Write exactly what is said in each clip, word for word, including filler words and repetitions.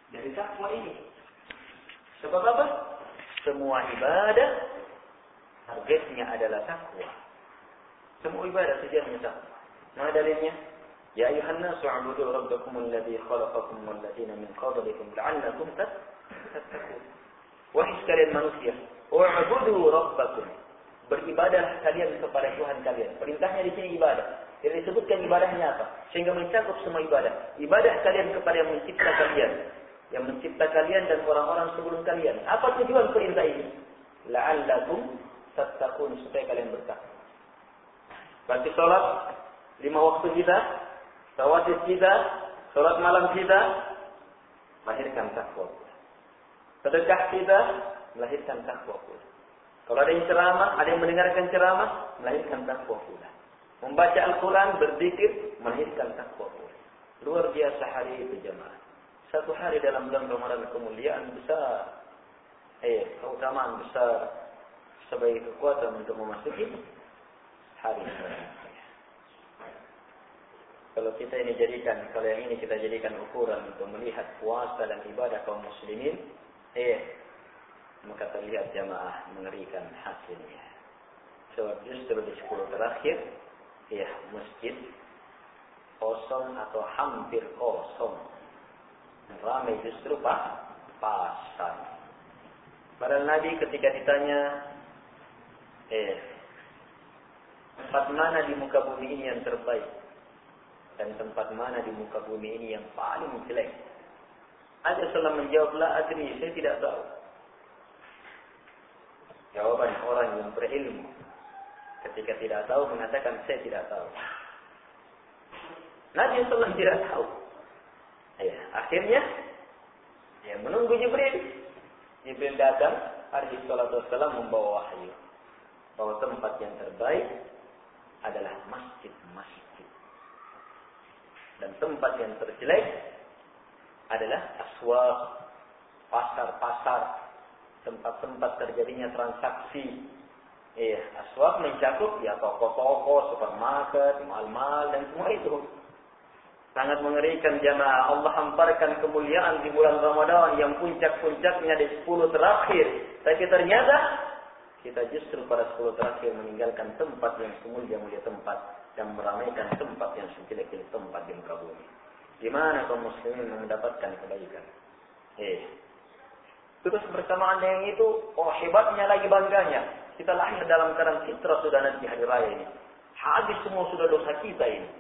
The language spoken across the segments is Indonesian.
dari takwa ini. Sebab apa? Semua ibadah targetnya adalah takwa. Semua ibadah tujuannya takwa. Mana dalilnya? Ya ayuhan nasu ubudu rabbakum alladhi khalaqakum wal ladzina min qablikum la'allakum tattaqun. Wahai sekalian manusia, ubudu rabbakum. Beribadah kalian kepada Tuhan kalian. Perintahnya di sini ibadah. Jadi disebutkan ibadahnya apa? Sehingga mencakup semua ibadah. Ibadah kalian kepada yang mencipta kalian. Yang mencipta kalian dan orang-orang sebelum kalian. Apa tujuan perintah ini? La'allakum tattaqun, supaya kalian bertakwa. Berarti sholat lima waktu kita, tawadud kita, sholat malam kita, melahirkan takwa. Sedekah kita, melahirkan takwa pula. Kalau ada yang ceramah, ada yang mendengarkan ceramah, melahirkan takwa pula. Membaca Al-Quran, berzikir, melahirkan takwa pula. Luar biasa hari itu jemaah. Satu hari dalam bulan Ramadan kemuliaan besar. Eh, keutamaan besar. Sebagai kekuatan untuk memasuki hari ini. Kalau kita ini jadikan, kalau yang ini kita jadikan ukuran untuk melihat puasa dan ibadah kaum muslimin, eh, maka terlihat jamaah mengerikan hasilnya. Sebab justru di sepuluh terakhir, ya masjid kosong atau hampir kosong. Ramai justru pas, pasar. Padahal Nabi ketika ditanya, eh, tempat mana di muka bumi ini yang terbaik? Dan tempat mana di muka bumi ini yang paling jelek? Ada seorang menjawab, la adri, saya tidak tahu. Jawaban orang yang berilmu ketika tidak tahu mengatakan saya tidak tahu. Nabi sallallahu alaihi wasallam tidak tahu. Ya, akhirnya ya menunggu Jibril. Jibril datang, alaihi salatu wassalam membawa wahyu bahwa tempat yang terbaik adalah masjid-masjid. Dan tempat yang terjelek adalah aswaq, pasar-pasar, tempat-tempat terjadinya transaksi. Eh, aswaq mencakup ya toko-toko, supermarket, mal-mal dan semua itu. Sangat mengerikan jamaah. Allah hamparkan kemuliaan di bulan Ramadan yang puncak-puncaknya di sepuluh terakhir. Tapi ternyata kita justru pada sepuluh terakhir meninggalkan tempat yang semulia-mulia tempat dan meramaikan tempat yang sejelek-jelek tempat di muka bumi. Di mana kaum muslimin mendapatkan kebaikan? Eh, terus bersamaan dengan itu, oh hebatnya lagi bangganya. Kita lahir dalam keadaan fitrah sudah nanti hari raya ini. Habis semua sudah dosa kita ini.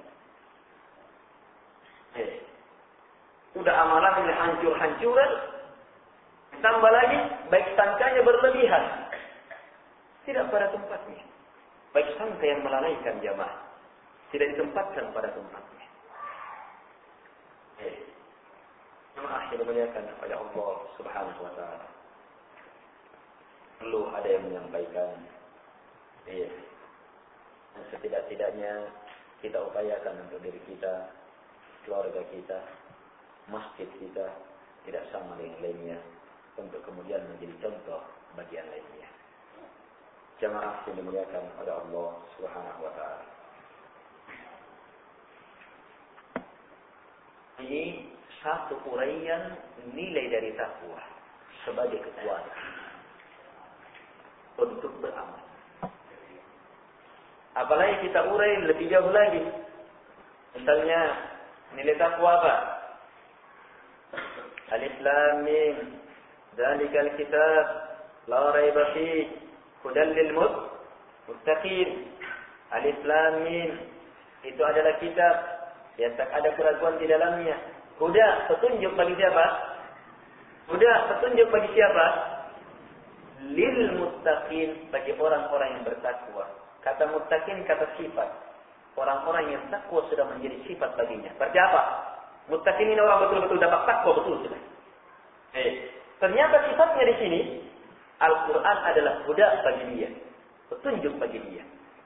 Eh, sudah amalan ini hancur-hancuran. Tambah lagi, baik sangkanya berlebihan. Tidak pada tempatnya. Baik sangka yang melalaikan jamaah. Tidak ditempatkan pada tempatnya. Eh, jamaah yang dimuliakan oleh Allah Subhanahu wa taala. Perlu ada yang menyampaikan. Eh, dan setidak-tidaknya kita upayakan untuk diri kita, keluarga kita, masjid kita tidak sama dengan lainnya untuk kemudian menjadi contoh bagi yang lainnya. Jamaah yang dimuliakan oleh Allah Subhanahu wa taala. Ini satu uraian nilai dari takwa sebagai kekuatan untuk beramal. Apalagi kita urai lebih jauh lagi. Misalnya nilai takwa apa? Alif Lam Mim, Dzalikal Kitab, La Raiba Fihi, Hudan lil Muttaqin. Alif Lam Mim itu adalah kitab yang tak ada keraguan di dalamnya. Huda, petunjuk bagi siapa? Huda, petunjuk bagi siapa? Lil Muttaqin, bagi orang-orang yang bertakwa. Kata muttaqin kata sifat. Orang-orang yang takwa sudah menjadi sifat baginya. Berarti apa? Muttaqin ini orang betul-betul dapat takwa betul sudah. Eh, ternyata sifatnya di sini Al-Quran adalah huda bagi dia, petunjuk bagi dia.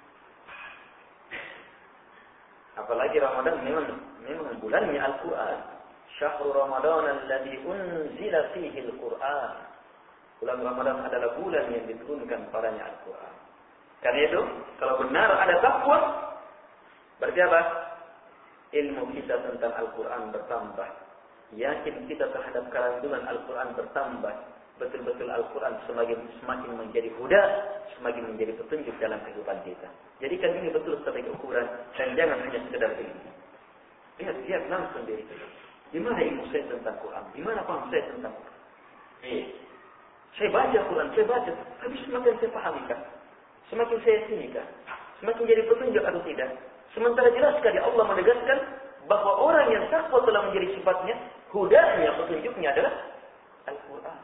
Apalagi Ramadan memang memang bulannya Al-Quran. Syahrul Ramadan alladzi unzila fihi Al-Quran. Bulan Ramadan adalah bulan yang diturunkan padanya Al-Quran. Karena itu, kalau benar ada takwa, berarti apa? Ilmu kita tentang Al-Quran bertambah. yakin kita terhadap kandungan Al-Quran bertambah. Betul-betul Al-Quran semakin semakin menjadi huda, semakin menjadi petunjuk dalam kehidupan kita. Jadikan ini betul sebagai ukuran dan jangan hanya sekedar ilmu. Lihat, lihat langsung diri kita. Di mana ilmu saya tentang Quran? Di mana paham saya tentang Quran? Eh, saya baca Quran, saya baca, tapi semakin saya pahami kan? Semakin saya yakini kan? Semakin jadi petunjuk atau tidak? Sementara jelas sekali Allah menegaskan bahwa orang yang takwa telah menjadi sifatnya, hudanya, petunjuknya adalah Al-Quran.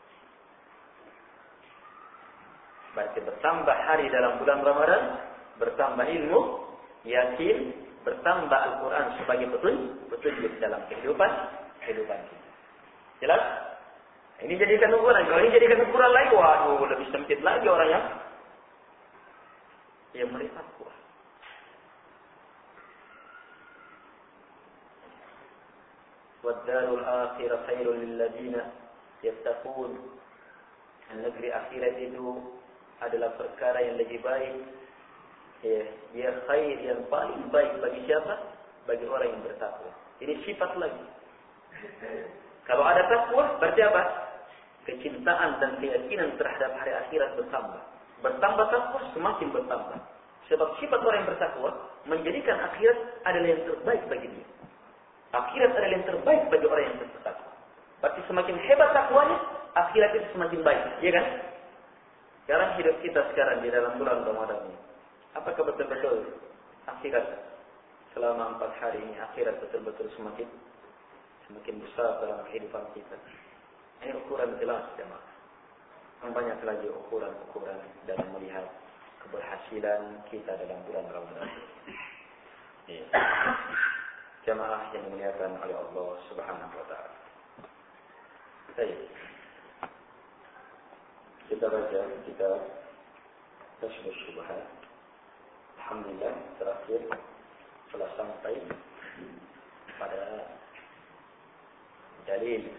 Berarti bertambah hari dalam bulan Ramadan, bertambah ilmu, yakin, bertambah Al-Quran sebagai petunjuk, petunjuk dalam kehidupan, kehidupan kita. Jelas? Ini jadikan ukuran. Kalau ini jadikan ukuran lagi, waduh, lebih sempit lagi orang yang yang melihat takwa. Wad-darul akhirah khairul lil ladzina yattaqun. Negeri akhirat itu adalah perkara yang lebih baik. Ya, dia khair yang paling baik bagi siapa? Bagi orang yang bertakwa. Ini sifat lagi. Kalau ada takwa, berarti apa? Kecintaan dan keyakinan terhadap hari akhirat bertambah. Bertambah takwa, semakin bertambah. Sebab sifat orang yang bertakwa menjadikan akhirat adalah yang terbaik bagi dia. Akhirat adalah yang terbaik bagi orang yang bertakwa. Berarti semakin hebat takwanya, akhirat itu semakin baik. Iya kan? Sekarang hidup kita sekarang di dalam bulan Ramadan ini. Apakah betul-betul akhirat selama empat hari ini, akhirat betul-betul semakin semakin besar dalam kehidupan kita? Ini ukuran jelas, jemaah. Banyak lagi ukuran-ukuran dalam melihat keberhasilan kita dalam bulan Ramadan. Ya. Jemaah yang dimuliakan oleh Allah Subhanahu wa taala. Baik. Kita baca kita Kashfus Syubhat. Alhamdulillah terakhir telah sampai pada dalil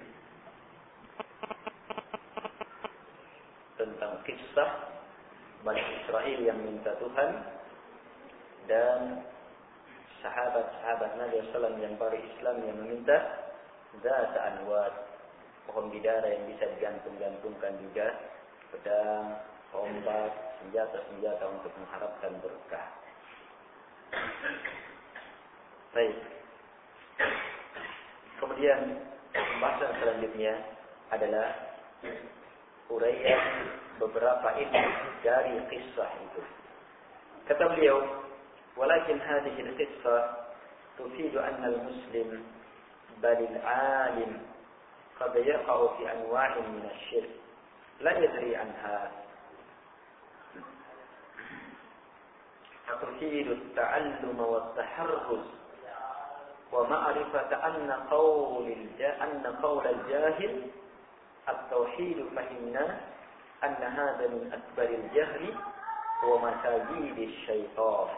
tentang kisah Bani Israel yang minta Tuhan dan sahabat-sahabat Nabi sallallahu alaihi wasallam yang baru Islam yang meminta Zat Anwar, pohon bidara yang bisa digantung-gantungkan juga, pedang, tombak, senjata-senjata untuk mengharapkan berkah. Baik. Kemudian pembahasan selanjutnya adalah uraian beberapa ilmu dari kisah itu. Kata beliau, "Walakin hadhihi al-qissah tufidu anna al-muslim bal al-alim qad yaqa'u fi anwa'in min asy-syirk la yadri anha." Tufidu at-ta'allum wa at-taharruz wa ma'rifata anna qawl anna qawl al-jahil at-tauhid fahimna anna hadha min akbar al-jahl wa masajid asy-syaitan.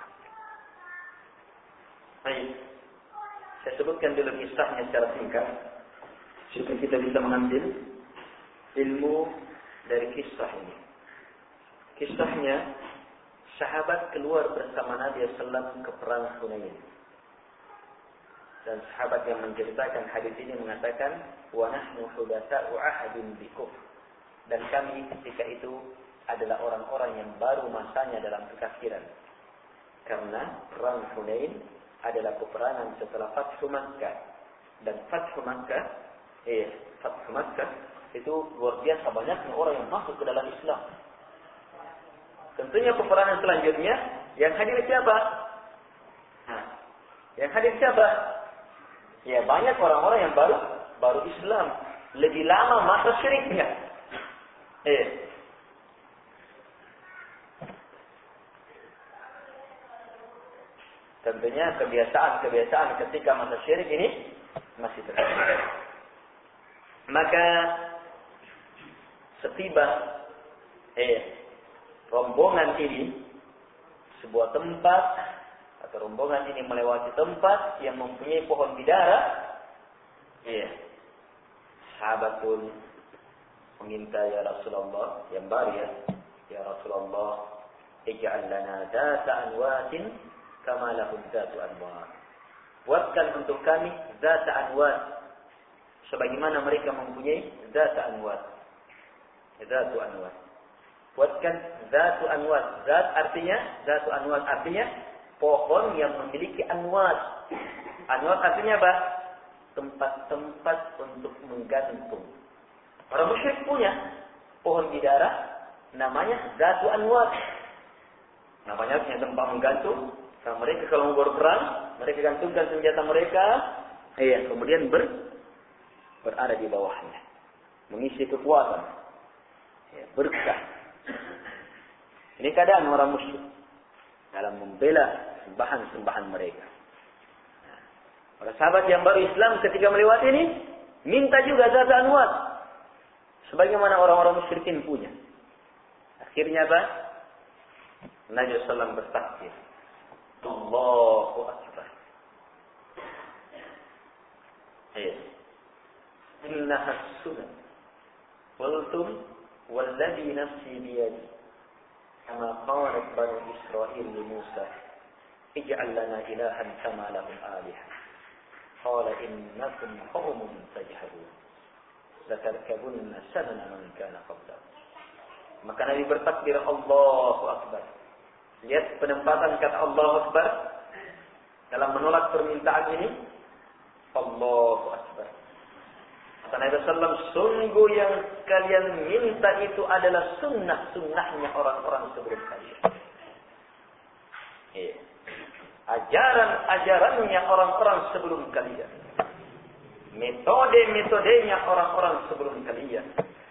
Baik. Saya sebutkan dulu kisahnya secara singkat supaya kita bisa mengambil ilmu dari kisah ini. Kisahnya sahabat keluar bersama Nabi sallallahu alaihi wasallam ke perang Hunain. Dan sahabat yang menceritakan hadis ini mengatakan, "Wa nahnu hudatsa'u ahadin bikum." Dan kami ketika itu adalah orang-orang yang baru masanya dalam kekafiran. Karena perang Hunain adalah peperangan setelah Fathu Makkah. Dan Fathu Makkah, eh, Fathu Makkah itu luar biasa banyaknya orang yang masuk ke dalam Islam. Tentunya peperangan selanjutnya yang hadir siapa? Nah, yang hadir siapa? Ya banyak orang-orang yang baru baru Islam, lebih lama masa syiriknya. Eh. Tentunya kebiasaan-kebiasaan ketika masa syirik ini masih terjadi. Maka setiba eh rombongan ini sebuah tempat atau rombongan ini melewati tempat yang mempunyai pohon bidara, iya, sahabat pun meminta, "Ya Rasulullah," yang baru ya, "Ya Rasulullah, ij'al lana dzata anwatin kama lahum dzatu anwar." Buatkan untuk kami dzata anwat, sebagaimana mereka mempunyai zat anwar. Zatu anwar. Buatkan zatu anwar. Zat artinya, zatu anwar artinya pohon yang memiliki anwar. Anwar artinya apa? Tempat-tempat untuk menggantung. Orang musyrik punya pohon bidara namanya zatu anwar. Namanya punya tempat menggantung. Nah, mereka kalau mau berperang, mereka gantungkan senjata mereka, iya, kemudian ber, berada di bawahnya, mengisi kekuatan, ya, berkah. Ini keadaan orang musyrik dalam membela sembahan-sembahan mereka. Nah, para sahabat yang baru Islam ketika melewati ini, minta juga zat anwar, sebagaimana orang-orang musyrikin punya. Akhirnya apa? Nabi sallallahu alaihi wasallam bertakbir. Allahu Akbar. Ayat. Innaha sunnah. Qultum walladhi nafsi biyadi. Kama qalat bani Israil li Musa. Ij'al lana ilahan kama lahum alihah. Qala innakum qaumun tajhalun. Latarkabunna sanana man kana qablakum. Maka Nabi bertakbir Allahu Akbar. Lihat penempatan kata Allahu Akbar dalam menolak permintaan ini. Allahu Akbar. Kata Nabi sallallahu alaihi wasallam, sungguh yang kalian minta itu adalah sunnah-sunnahnya orang-orang sebelum kalian. Iya. Ajaran-ajarannya orang-orang sebelum kalian. Metode-metodenya orang-orang sebelum kalian.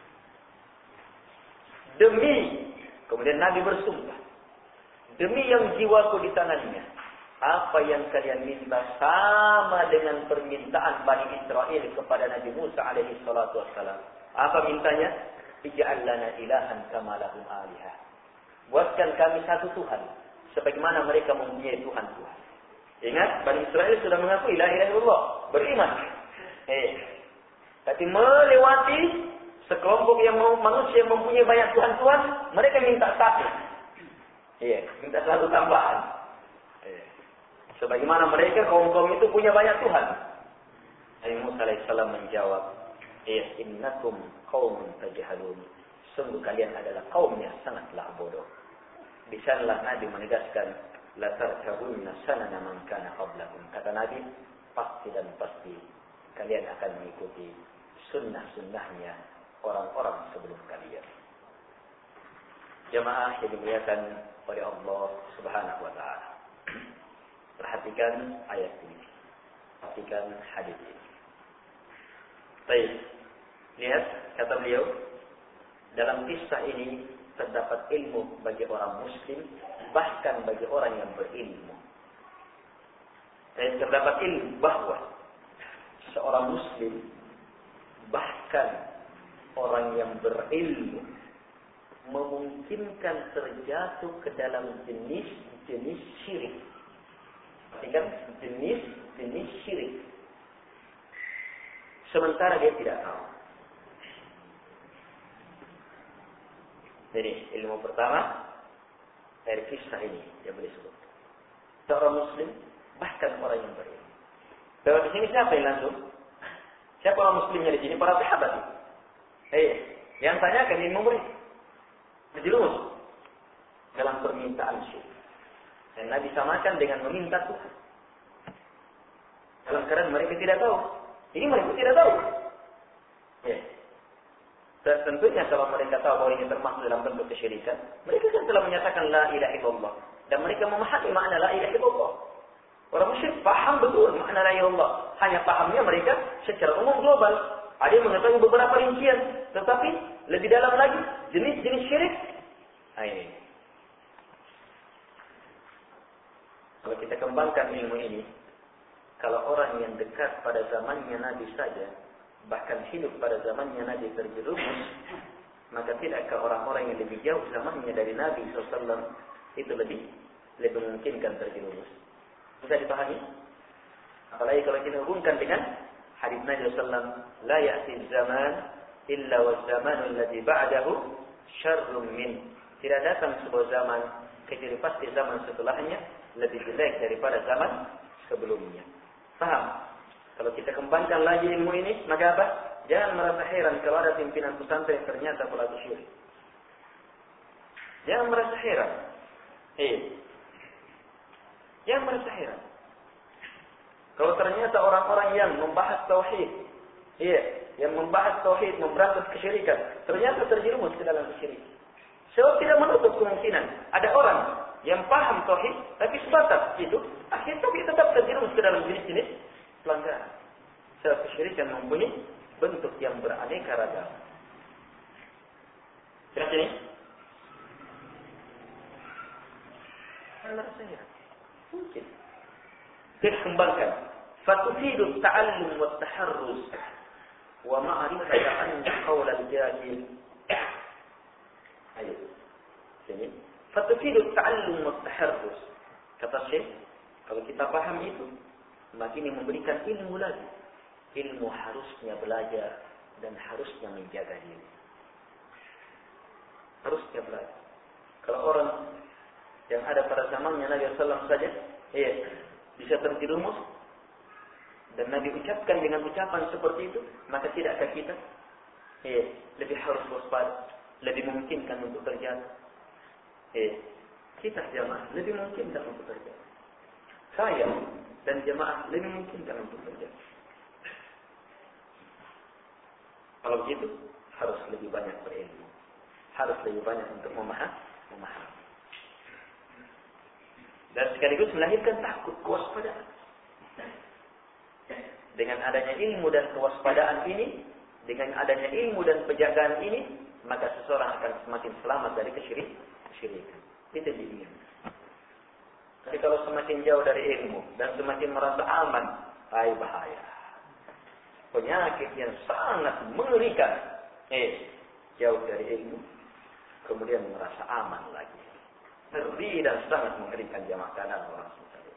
Demi, kemudian Nabi bersumpah, demi yang jiwaku di tangannya, apa yang kalian minta sama dengan permintaan Bani Israel kepada Nabi Musa alaihi salatu wassalam. Apa mintanya? Ij'al lana ilahan kama lahum alihah. Buatkan kami satu Tuhan, sebagaimana mereka mempunyai Tuhan-Tuhan. Ingat, Bani Israel sudah mengaku la ilaha illallah, beriman. Eh, tapi melewati sekelompok yang manusia yang mempunyai banyak Tuhan-Tuhan, mereka minta satu. Iya, minta satu tambahan. Iya. Sebagaimana mereka kaum-kaum itu punya banyak Tuhan. Nabi Musa alaihissalam menjawab, "Eh, innakum qaumun tajhalun." Sungguh kalian adalah kaum yang sangatlah bodoh. Di sanalah Nabi menegaskan, "La tarkabunna sanana man kana qablakum." Kata Nabi, pasti dan pasti kalian akan mengikuti sunnah-sunnahnya orang-orang sebelum kalian. Jamaah yang dimuliakan oleh Allah Subhanahu wa taala. Perhatikan ayat ini. Perhatikan hadis ini. Baik. Lihat kata beliau, dalam kisah ini terdapat ilmu bagi orang muslim, bahkan bagi orang yang berilmu. Dan terdapat ilmu bahwa seorang muslim, bahkan orang yang berilmu, memungkinkan terjatuh ke dalam jenis-jenis syirik. Perhatikan, jenis-jenis syirik. Sementara dia tidak tahu. Jadi ilmu pertama dari kisah ini yang boleh sebut. Seorang muslim, bahkan orang yang berilmu. Kalau di sini siapa yang langsung? Siapa orang muslimnya di sini? Para sahabat. Eh, yang tanyakan ilmu murid. Terjerumus dalam permintaan syirik. Dan Nabi samakan dengan meminta Tuhan. Dalam keadaan mereka tidak tahu. Ini mereka tidak tahu. Ya. Tentunya kalau mereka tahu bahwa ini termasuk dalam bentuk kesyirikan, mereka kan telah menyatakan la ilaha illallah. Dan mereka memahami makna la ilaha illallah. Orang musyrik paham betul makna la ilaha illallah. Hanya pahamnya mereka secara umum global. Ada yang mengetahui beberapa rincian. Tetapi lebih dalam lagi, jenis-jenis syirik. Nah ini. Kalau kita kembangkan ilmu ini, kalau orang yang dekat pada zamannya Nabi saja, bahkan hidup pada zamannya Nabi terjerumus, maka tidakkah orang-orang yang lebih jauh zamannya dari Nabi shallallahu alaihi wasallam itu lebih lebih memungkinkan terjerumus? Bisa dipahami? Apalagi kalau kita hubungkan dengan hadis Nabi shallallahu alaihi wasallam, la ya'ti zaman illa wa zamanu alladhi ba'dahu syarrun min. Tidak datang sebuah zaman kecuali pasti zaman setelahnya lebih jelek daripada zaman sebelumnya. Paham? Kalau kita kembangkan lagi ilmu ini, maka apa? Jangan merasa heran kalau ada pimpinan pesantren yang ternyata pelaku syirik. Jangan merasa heran. Eh, jangan merasa heran. Kalau ternyata orang-orang yang membahas tauhid, iya, yang membahas tauhid, memberantas kesyirikan, ternyata terjerumus ke dalam kesyirikan. Sebab tidak menutup kemungkinan ada orang yang paham tauhid, tapi sebatas itu, akhirnya tapi tetap terjerumus ke dalam jenis-jenis pelanggaran. Sebab kesyirikan mempunyai bentuk yang beraneka ragam. Jelas ini? Allah saya mungkin kita kembangkan. Fatufidu ta'allum wa taharrus wa ma'rifata anna qawl al-jahil. Ayo. Sini. Fatufidu ta'allum wa taharrus. Kata Syekh, kalau kita paham itu, maka ini memberikan ilmu lagi. Ilmu harusnya belajar dan harusnya menjaga diri. Harusnya belajar. Kalau orang yang ada pada zamannya Nabi sallallahu alaihi wasallam saja, iya, bisa terjerumus dan Nabi ucapkan dengan ucapan seperti itu, maka tidakkah kita, iya, lebih harus waspada, lebih memungkinkan untuk terjatuh? Iya, kita jamaah lebih memungkinkan untuk terjatuh. Saya dan jamaah lebih memungkinkan untuk terjatuh. Kalau begitu, harus lebih banyak berilmu, harus lebih banyak untuk memahami, memahami. Dan sekaligus melahirkan takut, kewaspadaan. Dengan adanya ilmu dan kewaspadaan ini, dengan adanya ilmu dan penjagaan ini, maka seseorang akan semakin selamat dari kesyirikan. Itu dia. Tapi kalau semakin jauh dari ilmu dan semakin merasa aman, ay bahaya. Penyakit yang sangat mengerikan. Eh, jauh dari ilmu, kemudian merasa aman lagi. Ngeri dan sangat mengerikan jamaah keadaan orang semacam.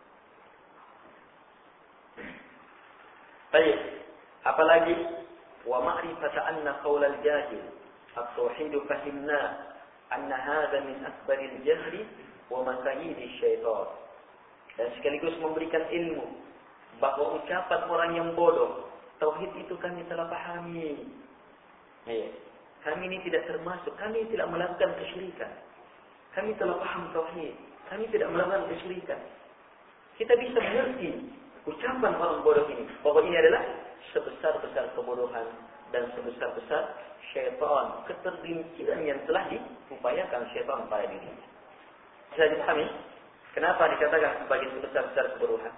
Baik, apalagi wa ma'rifata anna qaul al-jahil at-tauhid fahimna anna hadha min akbar al-jahl wa masayid syaitan. Dan sekaligus memberikan ilmu bahwa ucapan orang yang bodoh, tauhid itu kami telah pahami. Ya, kami ini tidak termasuk, kami tidak melakukan kesyirikan. Kami telah paham tauhid. Kami tidak melakukan kesyirikan. Kita bisa mengerti ucapan orang bodoh ini, bahwa ini adalah sebesar-besar kebodohan dan sebesar-besar syaitan, ketergelinciran yang telah diupayakan syaitan pada dirinya. Bisa dipahami? Kenapa dikatakan sebagai sebesar-besar kebodohan?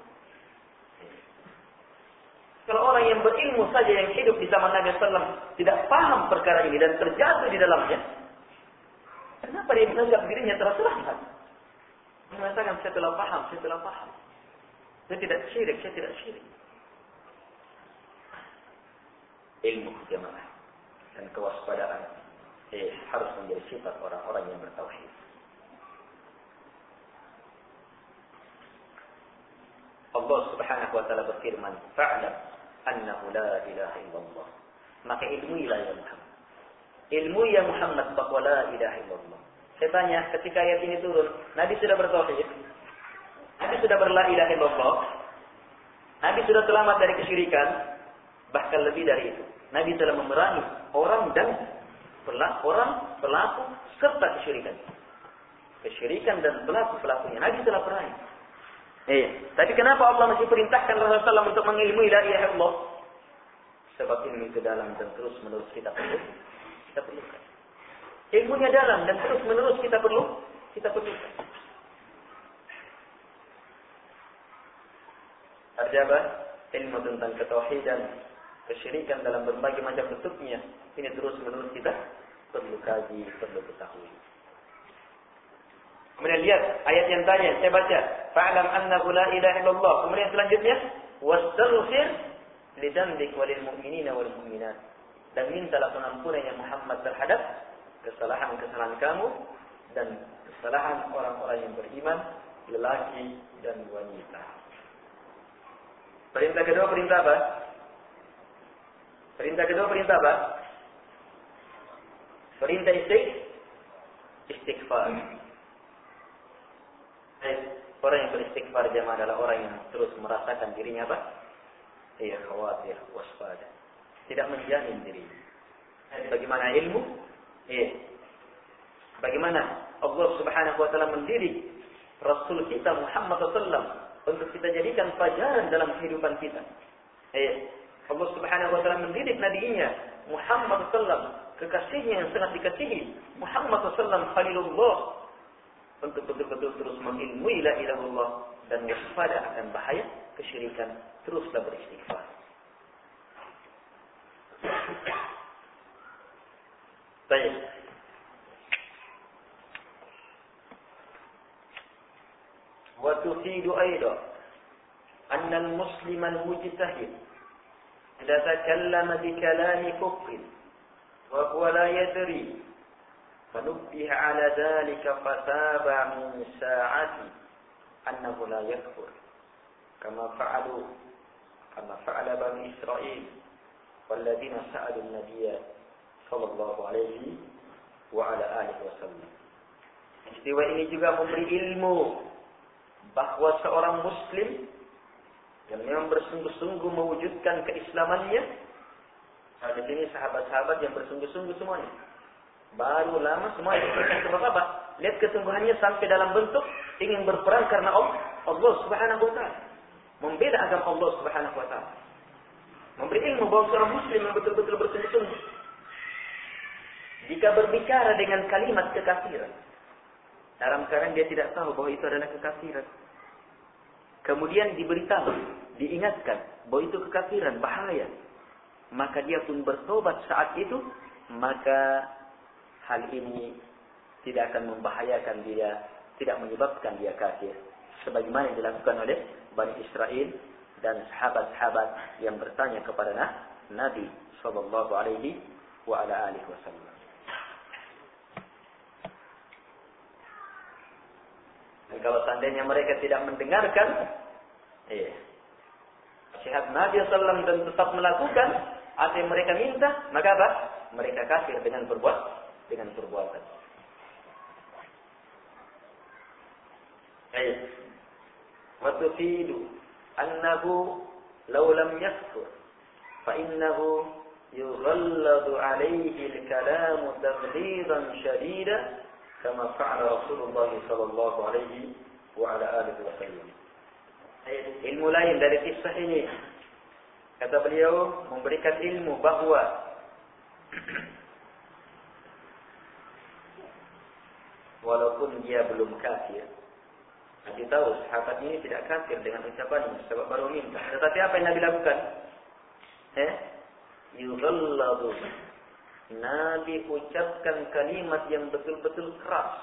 Kalau orang yang berilmu saja yang hidup di zaman Nabi sallallahu alaihi wasallam tidak paham perkara ini dan terjatuh di dalamnya, kenapa dia menganggap dirinya telah selamat? Dia mengatakan, saya telah paham, saya telah paham. Saya tidak syirik, saya tidak syirik. Ilmu jamaah dan kewaspadaan eh, harus menjadi sifat orang-orang yang bertauhid. Allah Subhanahu wa taala berfirman, "Fa'lam annahu la ilaha illallah." Maka ilmuilah ya Muhammad. Ilmu ya Muhammad bahwa la ilaha illallah. Saya tanya, ketika ayat ini turun, Nabi sudah bertauhid? Nabi sudah berla ilaha illallah? Nabi sudah selamat dari kesyirikan? Bahkan lebih dari itu, Nabi telah memerangi orang dan pelaku, orang pelaku serta kesyirikan. Kesyirikan dan pelaku-pelakunya Nabi telah perangi. Eh, tapi kenapa Allah masih perintahkan Rasulullah shallallahu alaihi wasallam untuk mengilmui la ilaha illallah? Sebab ilmu itu dalam dan terus menerus kita perlu, kita perlukan. Ilmunya dalam dan terus menerus kita perlu, kita perlukan. Artinya ilmu tentang ketauhidan, kesyirikan dalam berbagai macam bentuknya, ini terus menerus kita perlu kaji, perlu ketahui. Kemudian lihat ayat yang tanya, saya baca, fa'lam annahu la ilaha illallah. Kemudian selanjutnya, wastaghfir lidzambik walil mu'minina wal mu'minat. Dan mintalah pengampunan yang Muhammad terhadap kesalahan-kesalahan kamu dan kesalahan orang-orang yang beriman, lelaki dan wanita. Perintah kedua perintah apa? Perintah kedua perintah apa? Perintah istighfar. Orang yang beristighfar jamaah adalah orang yang terus merasakan dirinya apa? Ia khawatir, waspada. Tidak menjamin diri. Bagaimana ilmu? Iya. Bagaimana Allah Subhanahu wa taala mendidik Rasul kita Muhammad sallallahu alaihi wasallam untuk kita jadikan pelajaran dalam kehidupan kita. Iya. Allah Subhanahu wa taala mendidik nabinya Muhammad sallallahu alaihi wasallam, kekasihnya yang sangat dikasihi, Muhammad sallallahu alaihi wasallam khalilullah, untuk betul-betul terus mengilmui la ilaha illallah dan waspada akan bahaya kesyirikan, teruslah beristighfar. Baik. Wa tufidu aidan anna al-muslim al-mujtahid idza takallama bi kalami kufr wa huwa la yadri فنبه على ذلك فتاب من ساعته أنه لا يكفر كما فعلوا كما فعل بني إسرائيل والذين سألوا النبي صلى الله عليه وعلى آله وسلم. Peristiwa ini juga memberi ilmu bahwa seorang muslim yang memang bersungguh-sungguh mewujudkan keislamannya. Nah, di sini sahabat-sahabat yang bersungguh-sungguh semuanya. Baru lama semua diberikan sebab apa? Lihat kesungguhannya sampai dalam bentuk ingin berperang karena Allah, Allah Subhanahu wa taala. Membela agama Allah Subhanahu wa taala. Memberi ilmu bahwa seorang muslim yang betul-betul bersungguh-sungguh. Jika berbicara dengan kalimat kekafiran, dalam keadaan dia tidak tahu bahwa itu adalah kekafiran. Kemudian diberitahu, diingatkan bahwa itu kekafiran, bahaya. Maka dia pun bertobat saat itu, maka hal ini tidak akan membahayakan dia, tidak menyebabkan dia kafir. Sebagaimana yang dilakukan oleh Bani Israel dan sahabat-sahabat yang bertanya kepada Nabi sallallahu alaihi wa ala alihi wasallam. Dan kalau seandainya mereka tidak mendengarkan eh, nasihat Nabi sallallahu alaihi wasallam dan tetap melakukan apa yang mereka minta, maka apa? Mereka kafir dengan berbuat dengan perbuatan. Ayat. Wa tufidu annahu law lam yakfur fa innahu yughalladu alayhi al-kalam taghlidan shadida kama fa'ala Rasulullah sallallahu alaihi wa ala alihi wasallam. Ayat ilmu lain dari kisah ini. Kata beliau memberikan ilmu bahwa walaupun dia belum kafir, Nabi tahu sahabat ini tidak kafir dengan ucapannya, sebab baru minta. Tetapi apa yang Nabi lakukan? Eh, yughalladu. Nabi ucapkan kalimat yang betul-betul keras.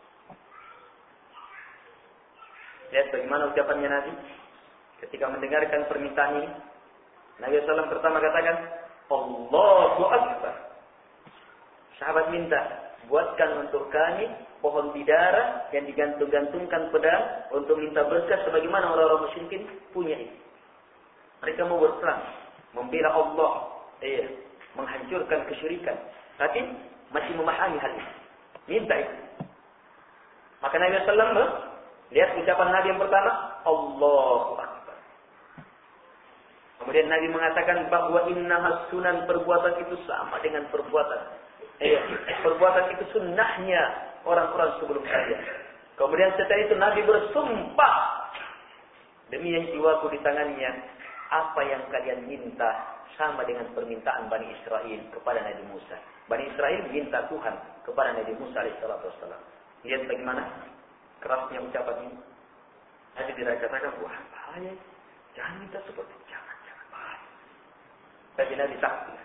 Lihat bagaimana ucapannya Nabi ketika mendengarkan permintaan ini. Nabi sallallahu alaihi wasallam pertama katakan, Allahu Akbar. Sahabat minta, buatkan untuk kami pohon bidara yang digantung-gantungkan pedang untuk minta berkah sebagaimana orang-orang musyrikin punya itu. Mereka mau berperang, membela Allah, eh, menghancurkan kesyirikan, tapi masih memahami hal ini. Minta itu. Maka Nabi sallallahu alaihi wasallam lihat ucapan Nabi yang pertama, Allahu Akbar. Kemudian Nabi mengatakan bahwa innaha sunan, perbuatan itu sama dengan perbuatan. Eh, perbuatan itu sunnahnya orang-orang sebelum saya. Kemudian setelah itu Nabi bersumpah, demi yang jiwaku di tangannya, apa yang kalian minta sama dengan permintaan Bani Israel kepada Nabi Musa. Bani Israel minta Tuhan kepada Nabi Musa alaihissalam. Lihat bagaimana kerasnya ucapan ini. Nabi tidak katakan, wah bahaya, jangan minta seperti jangan, jangan bahaya. Tapi Nabi takdir.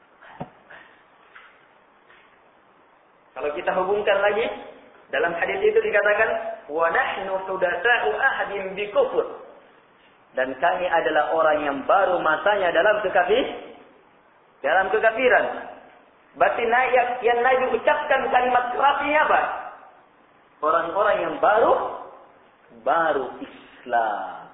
Kalau kita hubungkan lagi, dalam hadis itu dikatakan, wa nahnu hudatsa'u ahadin bi kufur. Dan kami adalah orang yang baru masanya dalam kekafir, dalam kekafiran. Berarti yang, yang Nabi ucapkan kalimat keras ini apa? Orang-orang yang baru, baru Islam.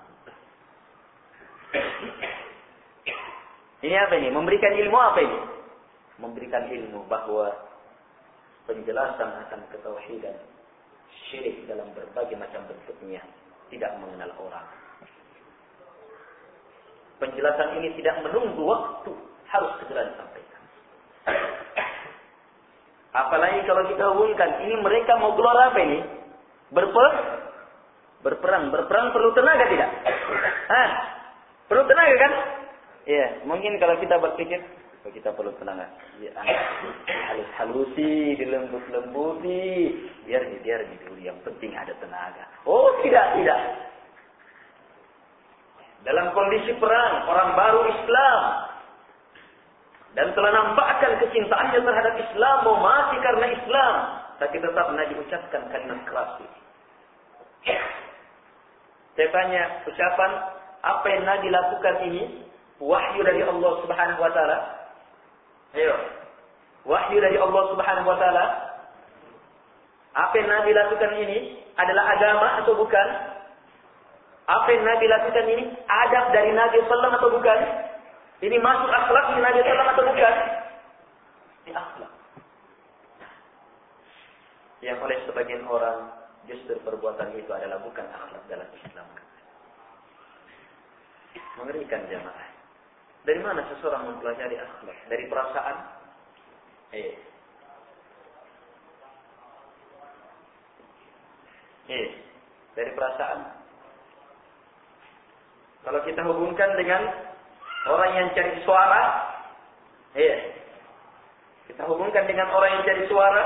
Ini apa ini? Memberikan ilmu apa ini? Memberikan ilmu bahwa penjelasan akan ketauhidan, syirik dalam berbagai macam bentuknya tidak mengenal orang. Penjelasan ini tidak menunggu waktu, harus segera disampaikan. Apalagi kalau kita hubungkan, ini mereka mau keluar apa ini? Berperang, berperang, berperang perlu tenaga tidak? Hah? Perlu tenaga kan? Iya, mungkin kalau kita berpikir, oh, kita perlu tenaga. Ya, halus-halusi, dilembut-lembuti, biar biar dulu. Yang penting ada tenaga. Oh tidak, tidak. Dalam kondisi perang, orang baru Islam dan telah nampakkan kecintaannya terhadap Islam, mau mati karena Islam, tapi tetap Nabi ucapkan kalimat keras ini. Saya tanya, ucapan apa yang Nabi lakukan ini wahyu dari Allah Subhanahu wa taala? Ayo. Wahyu dari Allah Subhanahu wa taala. Apa yang Nabi lakukan ini adalah agama atau bukan? Apa yang Nabi lakukan ini adab dari Nabi sallallahu alaihi wasallam atau bukan? Ini masuk akhlak dari Nabi sallallahu alaihi wasallam atau bukan? Ini akhlak. Yang oleh sebagian orang justru perbuatan itu adalah bukan akhlak dalam Islam. Mengerikan jamaah. Dari mana seseorang mempelajari akhlak? Dari perasaan? Eh. Eh. Dari perasaan? Kalau kita hubungkan dengan orang yang cari suara, iya. Kita hubungkan dengan orang yang cari suara.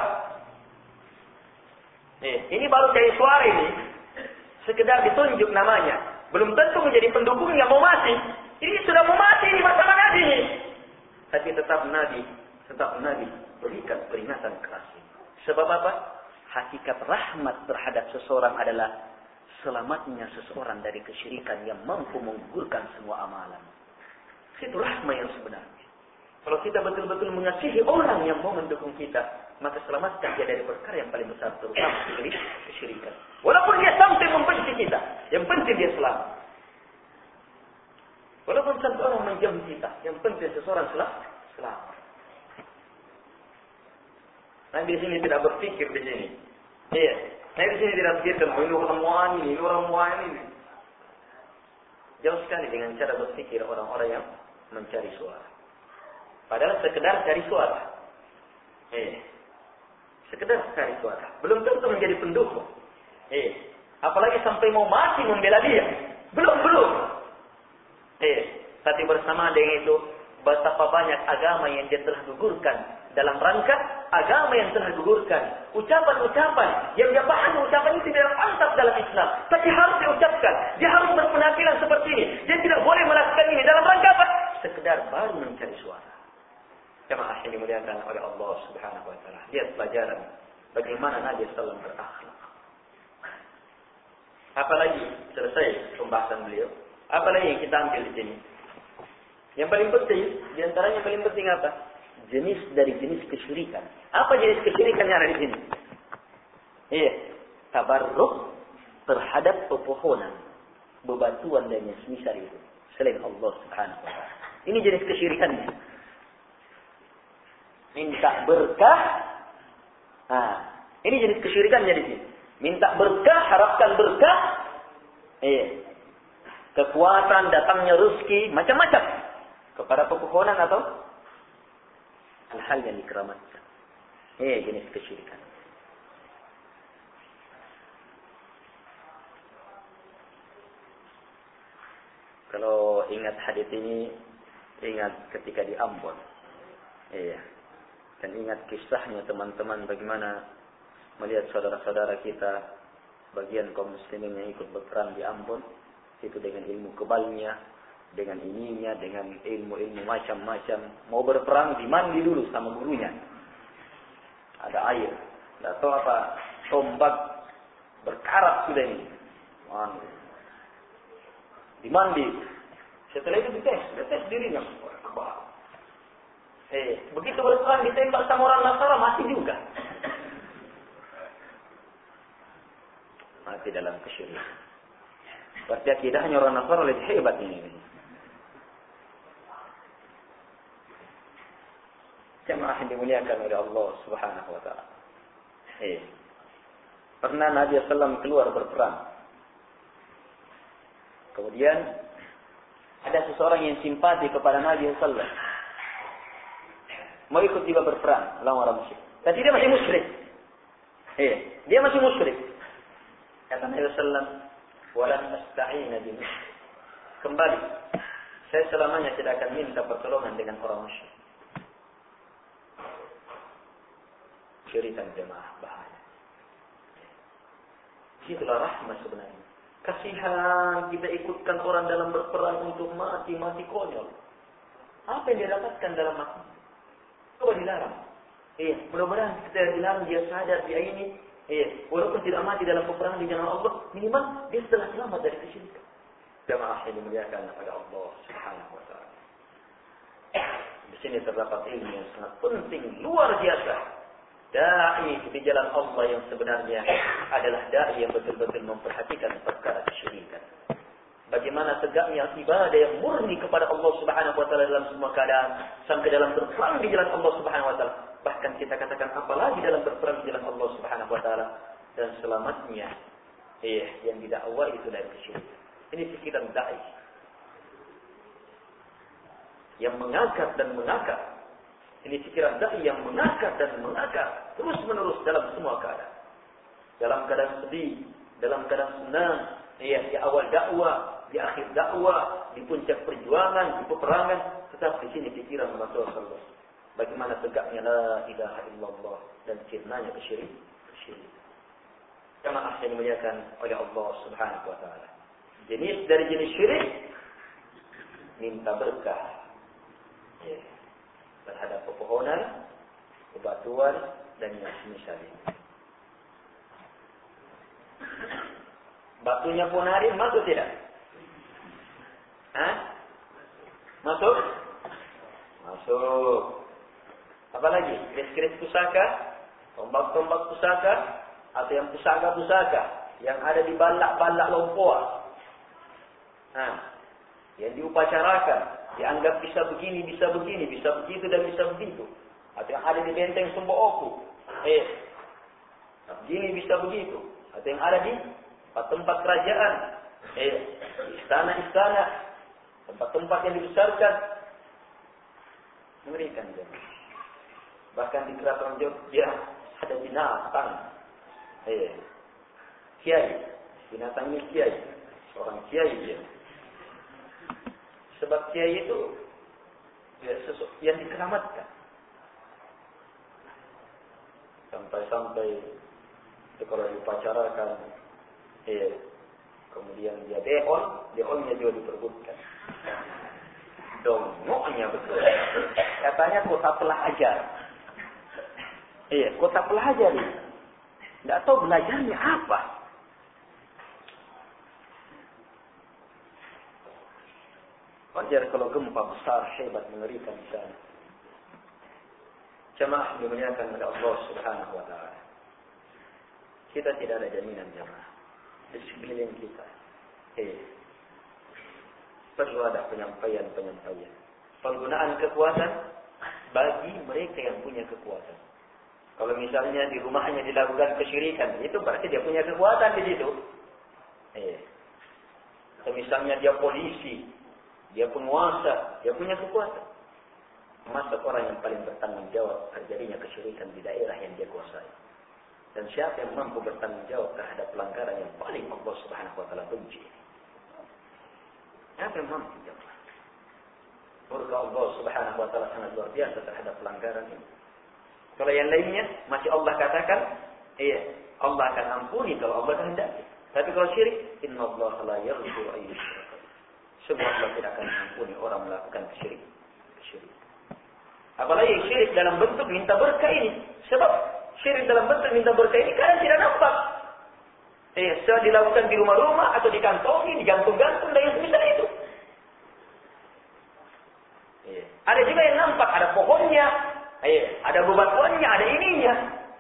Eh, ini baru cari suara ini. Sekedar ditunjuk namanya. Belum tentu menjadi pendukungnya mau mati. Ini sudah mau mati ini bersama Nabi ini. Tapi tetap Nabi, tetap Nabi berikan peringatan keras. Sebab apa? Hakikat rahmat terhadap seseorang adalah selamatnya seseorang dari kesyirikan yang mampu menggugurkan semua amalan. Itu rahmat yang sebenarnya. Kalau kita betul-betul mengasihi orang yang mau mendukung kita, maka selamatkan dia dari perkara yang paling besar, terutama kesyirikan. Walaupun dia sampai membenci kita, yang penting dia selamat. Walaupun sampai orang menjam kita, yang penting seseorang selamat. Nah, di sini tidak berpikir di sini. Iya. Nah, di sini tidak berpikir, oh, ini orang muan ini, ini orang muan ini. Jauh sekali dengan cara berpikir orang-orang yang mencari suara. Padahal sekedar cari suara. Eh, sekedar cari suara. Belum tentu menjadi pendukung. Eh, apalagi sampai mau mati membela dia. Belum, belum. Eh, tapi bersama dengan itu, betapa banyak agama yang dia telah gugurkan dalam rangka agama yang telah digugurkan. Ucapan-ucapan yang dia pahami ucapan itu tidak pantas dalam Islam, tapi harus diucapkan. Dia harus berpenampilan seperti ini. Dia tidak boleh melakukan ini dalam rangka apa? Sekedar baru mencari suara. Jemaah yang dimuliakan oleh Allah Subhanahu wa taala. Lihat pelajaran bagaimana Nabi sallallahu alaihi wasallam berakhlak. Apalagi selesai pembahasan beliau. Apalagi yang kita ambil di sini? Yang paling penting, di antaranya paling penting apa? Jenis dari jenis kesyirikan. Apa jenis kesyirikan yang ada di sini? Iya, tabarruk terhadap pepohonan, bebatuan dan yang semisal itu selain Allah Subhanahu wa taala. Ini jenis kesyirikannya. Minta berkah. Nah, ini jenis kesyirikannya di sini. Minta berkah, harapkan berkah. Iya. Kekuatan, datangnya rezeki, macam-macam kepada pepohonan atau hal-hal yang dikeramatkan. Eh, jenis kesyirikan. Kalau ingat hadis ini, ingat ketika di Ambon. Iya. Dan ingat kisahnya teman-teman bagaimana melihat saudara-saudara kita, bagian kaum muslimin yang ikut berperang di Ambon, itu dengan ilmu kebalnya, dengan ininya, dengan ilmu-ilmu macam-macam. Mau berperang, dimandi dulu sama gurunya. Ada air. Tidak tahu apa, tombak berkarat sudah ini. Mandi. Dimandi. Setelah itu dites, dites dirinya. Eh, begitu berperang ditembak sama orang Nasara, mati juga. Mati dalam kesyirikan. Berarti akidahnya orang Nasara lebih hebat ini. Jemaah yang dimuliakan oleh Allah Subhanahu wa taala. Eh. Pernah Nabi sallallahu alaihi wasallam keluar berperang. Kemudian ada ada seseorang yang simpati kepada Nabi sallallahu alaihi wasallam, mau ikut juga berperang lawan orang musyrik, tapi dia masih musyrik. Eh, dia masih musyrik. Kata Nabi sallallahu alaihi wasallam, "Walan asta'ina bi musyrik." Kembali, saya selamanya tidak akan minta pertolongan dengan orang musyrik. Syirikan jemaah bahaya. Itulah rahmat sebenarnya. Kasihan kita ikutkan orang dalam berperang untuk mati, mati konyol. Apa yang dia dapatkan dalam mati? Coba dilarang. Iya, mudah-mudahan kita dilarang dia sadar dia ini. Iya, walaupun tidak mati dalam peperangan di jalan Allah, minimal dia telah selamat dari kesyirikan. Jamaah yang dimuliakan oleh Allah Subhanahu wa taala. Di sini terdapat ilmu yang sangat penting, luar biasa. Dai di jalan Allah yang sebenarnya adalah dai yang betul-betul memperhatikan perkara kesyirikan. Bagaimana tegaknya ibadah yang murni kepada Allah Subhanahu wa taala dalam semua keadaan, sampai dalam berperang di jalan Allah Subhanahu wa taala. Bahkan kita katakan apalagi dalam berperang di jalan Allah Subhanahu wa taala, dan selamatnya eh yang didakwa itu dari kesyirikan. Ini pikiran dai yang mengangkat dan mengangkat. Ini pikiran dai yang mengangkat dan mengangkat terus menerus dalam semua keadaan. Dalam keadaan sedih, dalam keadaan senang, ya, di awal dakwah, di akhir dakwah, di puncak perjuangan, di peperangan, tetap di sini pikiran Rasulullah. Bagaimana tegaknya la ilaha illallah dan sirnanya kesyirik, kesyirik. Jamaah yang dimuliakan oleh Allah Subhanahu wa taala. Jenis dari jenis syirik minta berkah. Ya. Terhadap pepohonan, bebatuan, dan yang semisalnya. Batunya ponari masuk tidak? Hah? Masuk? Masuk. Apa lagi? Keris-keris pusaka, tombak-tombak pusaka, atau yang pusaka-pusaka yang ada di balak-balak lompoa. Nah, yang diupacarakan. Dianggap bisa begini, bisa begini, bisa begitu dan bisa begitu. Atau yang ada di benteng Sumbaoku. Eh, begini bisa begitu. Atau yang ada di tempat-tempat kerajaan. Eh, istana-istana. Tempat-tempat yang dibesarkan. Mengerikan dia. Bahkan di keraton Jogja ada binatang. Eh, kiai. Binatangnya kiai. Seorang kiai dia. Sebab kiai itu ya, sesuatu yang dikeramatkan. Sampai-sampai itu kalau dipacarakan, eh, kemudian dia deon, deonnya juga diperbutkan. Dongoknya betul. Katanya kota pelajar. Iya, kota pelajar ini. Tidak tahu belajarnya apa. Wajar kalau gempa besar, hebat, mengerikan di sana. Jemaah dimuliakan oleh Allah Subhanahu wa taala. Kita tidak ada jaminan jemaah di sekeliling kita. Eh, perlu ada penyampaian-penyampaian. Penggunaan kekuatan bagi mereka yang punya kekuatan. Kalau misalnya di rumahnya dilakukan kesyirikan, itu berarti dia punya kekuatan di situ. Eh, atau misalnya dia polisi. Dia penguasa, dia punya kekuatan. Termasuk orang yang paling bertanggung jawab terjadinya kesyirikan di daerah yang dia kuasai. Dan siapa yang mampu bertanggung jawab terhadap pelanggaran yang paling Allah Subhanahu wa taala benci? Siapa yang mampu jawab? Murka Allah Subhanahu wa taala sangat luar biasa terhadap pelanggaran ini. Kalau yang lainnya masih Allah katakan, iya, Allah akan ampuni kalau Allah kehendaki. Tapi kalau syirik, innallaha la yaghfiru an yushraka. Semua Allah tidak akan mengampuni orang melakukan syirik. Syirik. Apalagi syirik dalam bentuk minta berkah ini. Sebab syirik dalam bentuk minta berkah ini kadang tidak nampak. Eh, setelah dilakukan di rumah-rumah atau di kantongi, digantung-gantung dan yang semisal itu. Eh, ada juga yang nampak, ada pohonnya, eh, ada bebatuannya, ada ininya.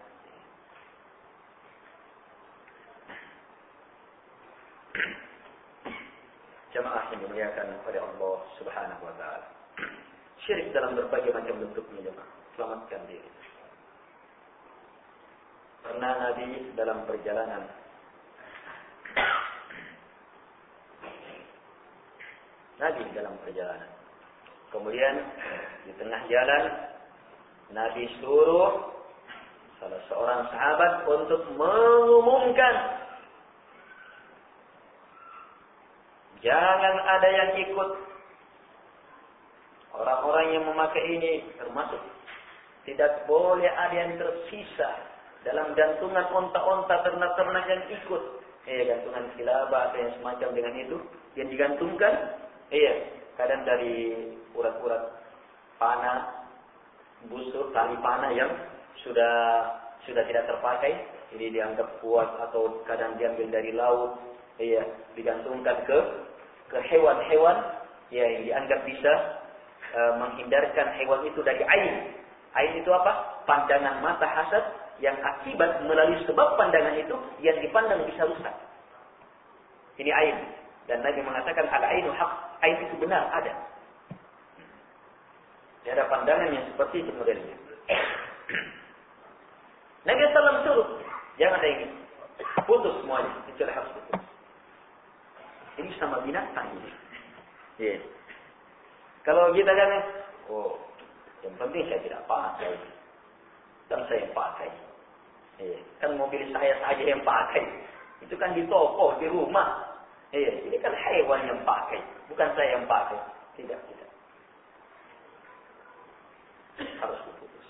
Jemaah yang dimuliakan oleh Allah Subhanahu wa taala. Syirik dalam berbagai macam bentuknya jemaah. Selamatkan diri. Pernah Nabi dalam perjalanan Nabi dalam perjalanan. Kemudian di tengah jalan Nabi suruh salah seorang sahabat untuk mengumumkan, jangan ada yang ikut. Orang-orang yang memakai ini termasuk tidak boleh ada yang tersisa dalam gantungan onta-onta ternak-ternak yang ikut. Eh, gantungan kilaba atau yang semacam dengan itu yang digantungkan. Iya, kadang dari urat-urat panah, busur, tali panah yang sudah sudah tidak terpakai, ini dianggap kuat, atau kadang diambil dari laut, iya, digantungkan ke ke hewan-hewan, ya, yang dianggap bisa uh, menghindarkan hewan itu dari ain. Ain itu apa? Pandangan mata hasad yang akibat melalui sebab pandangan itu yang dipandang bisa rusak. Ini ain. Dan Nabi mengatakan al-ainu haq. Ain itu benar, ada. Tidak ada pandangan yang seperti itu modelnya. Nabi sallallahu alaihi wasallam suruh, jangan ada ini. Putus semuanya, kecuali harus putus. Ini sama binatang ini. Yeah. Kalau kita kan, oh, yang penting saya tidak pakai. Dan saya yang pakai. Yeah. Kan mobil saya saja yang pakai. Itu kan di toko, di rumah. Yeah. Ini kan hewan yang pakai, bukan saya yang pakai. Tidak, tidak. Harus diputus.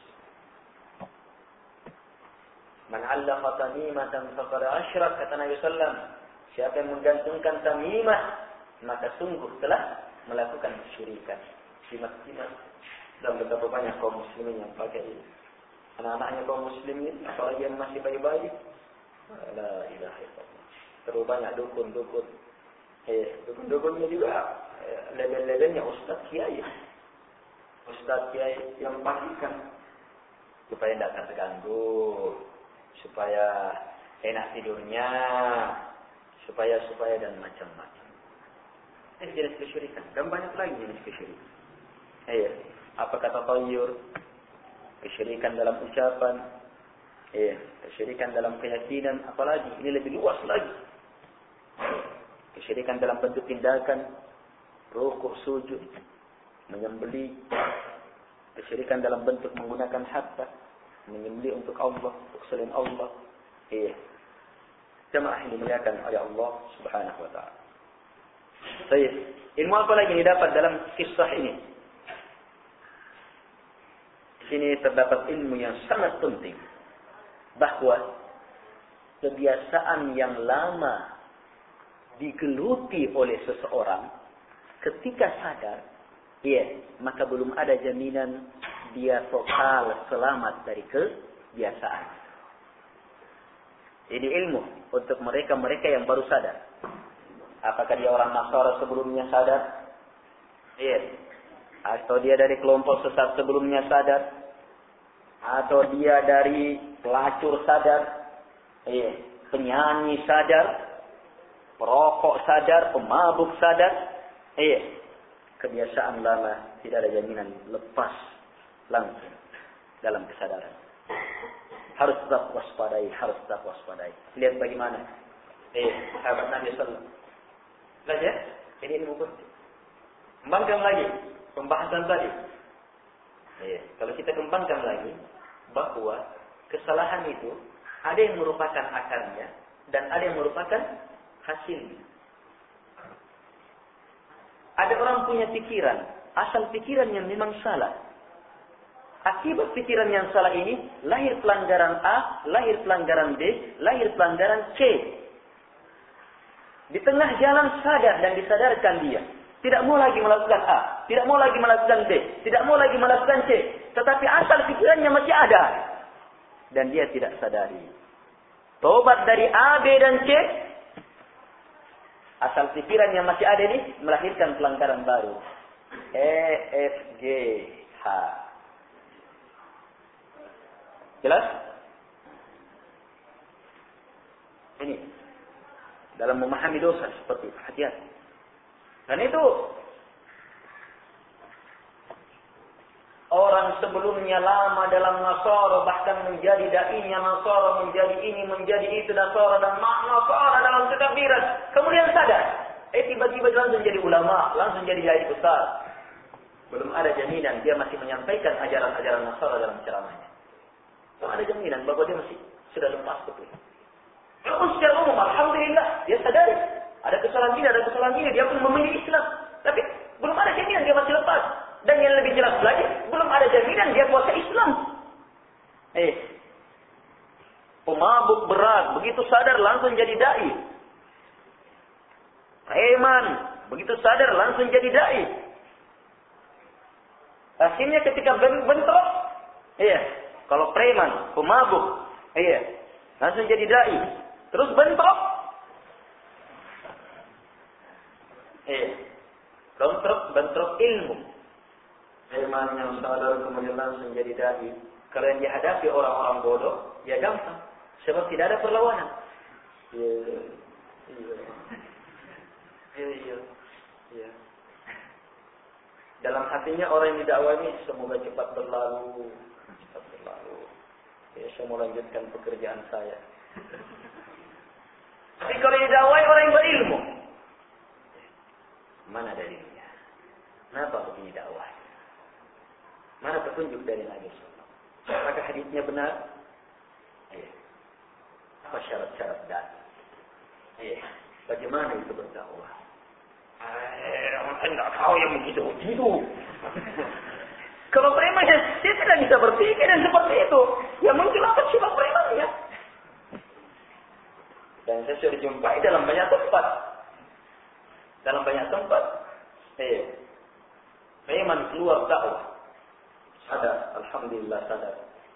Man 'allaqa tamimatan faqad asyrak, kata Nabi sallallahu alaihi wasallam. Siapa yang menggantungkan tamimah, maka sungguh telah melakukan kesyirikan. Simak-simak dan betapa banyak kaum muslimin yang pakai ini. Anak-anaknya kaum muslimin, apalagi yang masih bayi-bayi. La ilaha illallah. Terlalu banyak dukun-dukun. Eh, dukun-dukunnya juga eh, level-levelnya ustaz kiai. Ustaz kiai yang pastikan supaya tidak terganggu, supaya enak tidurnya, supaya supaya dan macam-macam. Ini jenis kesyirikan. Dan banyak lagi jenis kesyirikan. Iya. Apa kata tayyur? Kesyirikan dalam ucapan. Iya. Kesyirikan dalam keyakinan. Apalagi ini lebih luas lagi. Kesyirikan dalam bentuk tindakan, rukuk, sujud, menyembelih. Kesyirikan dalam bentuk menggunakan harta, menyembelih untuk Allah, untuk selain Allah. Iya. Jemaah yang dimuliakan oleh Allah Subhanahu wa taala. Baik, ilmu apa lagi yang didapat dalam kisah ini? Di sini terdapat ilmu yang sangat penting, bahwa kebiasaan yang lama digeluti oleh seseorang ketika sadar, ya, maka belum ada jaminan dia total selamat dari kebiasaan. Ini ilmu untuk mereka-mereka yang baru sadar. Apakah dia orang Nasara sebelumnya sadar? Iya. Atau dia dari kelompok sesat sebelumnya sadar? Atau dia dari pelacur sadar? Iya. Penyanyi sadar? Perokok sadar? Pemabuk sadar? Iya. Kebiasaan lama tidak ada jaminan lepas langsung dalam kesadaran. Harus tetap waspadai, harus tetap waspadai. Lihat bagaimana eh sahabat Nabi sallallahu alaihi wasallam. Belajar, ini ilmu penting. Kembangkan lagi pembahasan tadi. Eh, kalau kita kembangkan lagi bahwa kesalahan itu ada yang merupakan akarnya dan ada yang merupakan hasilnya. Ada orang punya pikiran, asal pikiran yang memang salah. Akibat pikiran yang salah ini, lahir pelanggaran A, lahir pelanggaran B, lahir pelanggaran C. Di tengah jalan sadar dan disadarkan dia. Tidak mau lagi melakukan A, tidak mau lagi melakukan B, tidak mau lagi melakukan C. Tetapi asal pikirannya masih ada. Dan dia tidak sadari. Tobat dari A, B, dan C. Asal pikiran yang masih ada ini melahirkan pelanggaran baru. E, F, G, H. Jelas? Ini. Dalam memahami dosa seperti itu. Hati-hati. Dan itu. Orang sebelumnya lama dalam Nasara. Bahkan menjadi da'inya Nasara. Menjadi ini, menjadi itu Nasara. Dan makna Nasara dalam ketakbiran. Kemudian sadar. Eh tiba-tiba langsung jadi ulama, langsung jadi dai besar. Belum ada jaminan dia masih menyampaikan ajaran-ajaran Nasara dalam ceramahnya. Belum ada jaminan bahwa dia masih sudah lepas betul. Kalau secara umum, alhamdulillah, dia sadari ada kesalahan ini, ada kesalahan ini, dia pun memilih Islam. Tapi belum ada jaminan dia masih lepas. Dan yang lebih jelas lagi, belum ada jaminan dia puasa Islam. Eh, pemabuk berat, begitu sadar langsung jadi dai. Preman, begitu sadar langsung jadi dai. Akhirnya ketika bentrok, iya, kalau preman, pemabuk, iya, langsung jadi dai. Terus bentrok, iya, bentrok, bentrok ilmu. Preman yang sadar kemudian langsung jadi dai. Kalau yang dihadapi orang-orang bodoh, ya gampang. Sebab tidak ada perlawanan. Iya, iya, iya, iya, iya. Dalam hatinya orang yang didakwai semoga cepat berlalu, cepat berlalu. Ya, saya mau lanjutkan pekerjaan saya. Tapi kalau didakwai orang yang berilmu, mana dalilnya? Kenapa begini dakwah? Mana petunjuk dari Nabi sallallahu alaihi wasallam? Apakah hadisnya benar? Iya. Apa syarat-syarat dakwah? Iya. Bagaimana itu berdakwah? Eh, saya nggak tahu yang begitu begitu. Kalau preman, dia tidak bisa berpikir dan seperti itu. Ya muncul apa sifat premannya? Dan saya sudah jumpai dalam banyak tempat. Dalam banyak tempat. Eh, preman keluar dakwah. Sadar, alhamdulillah sadar.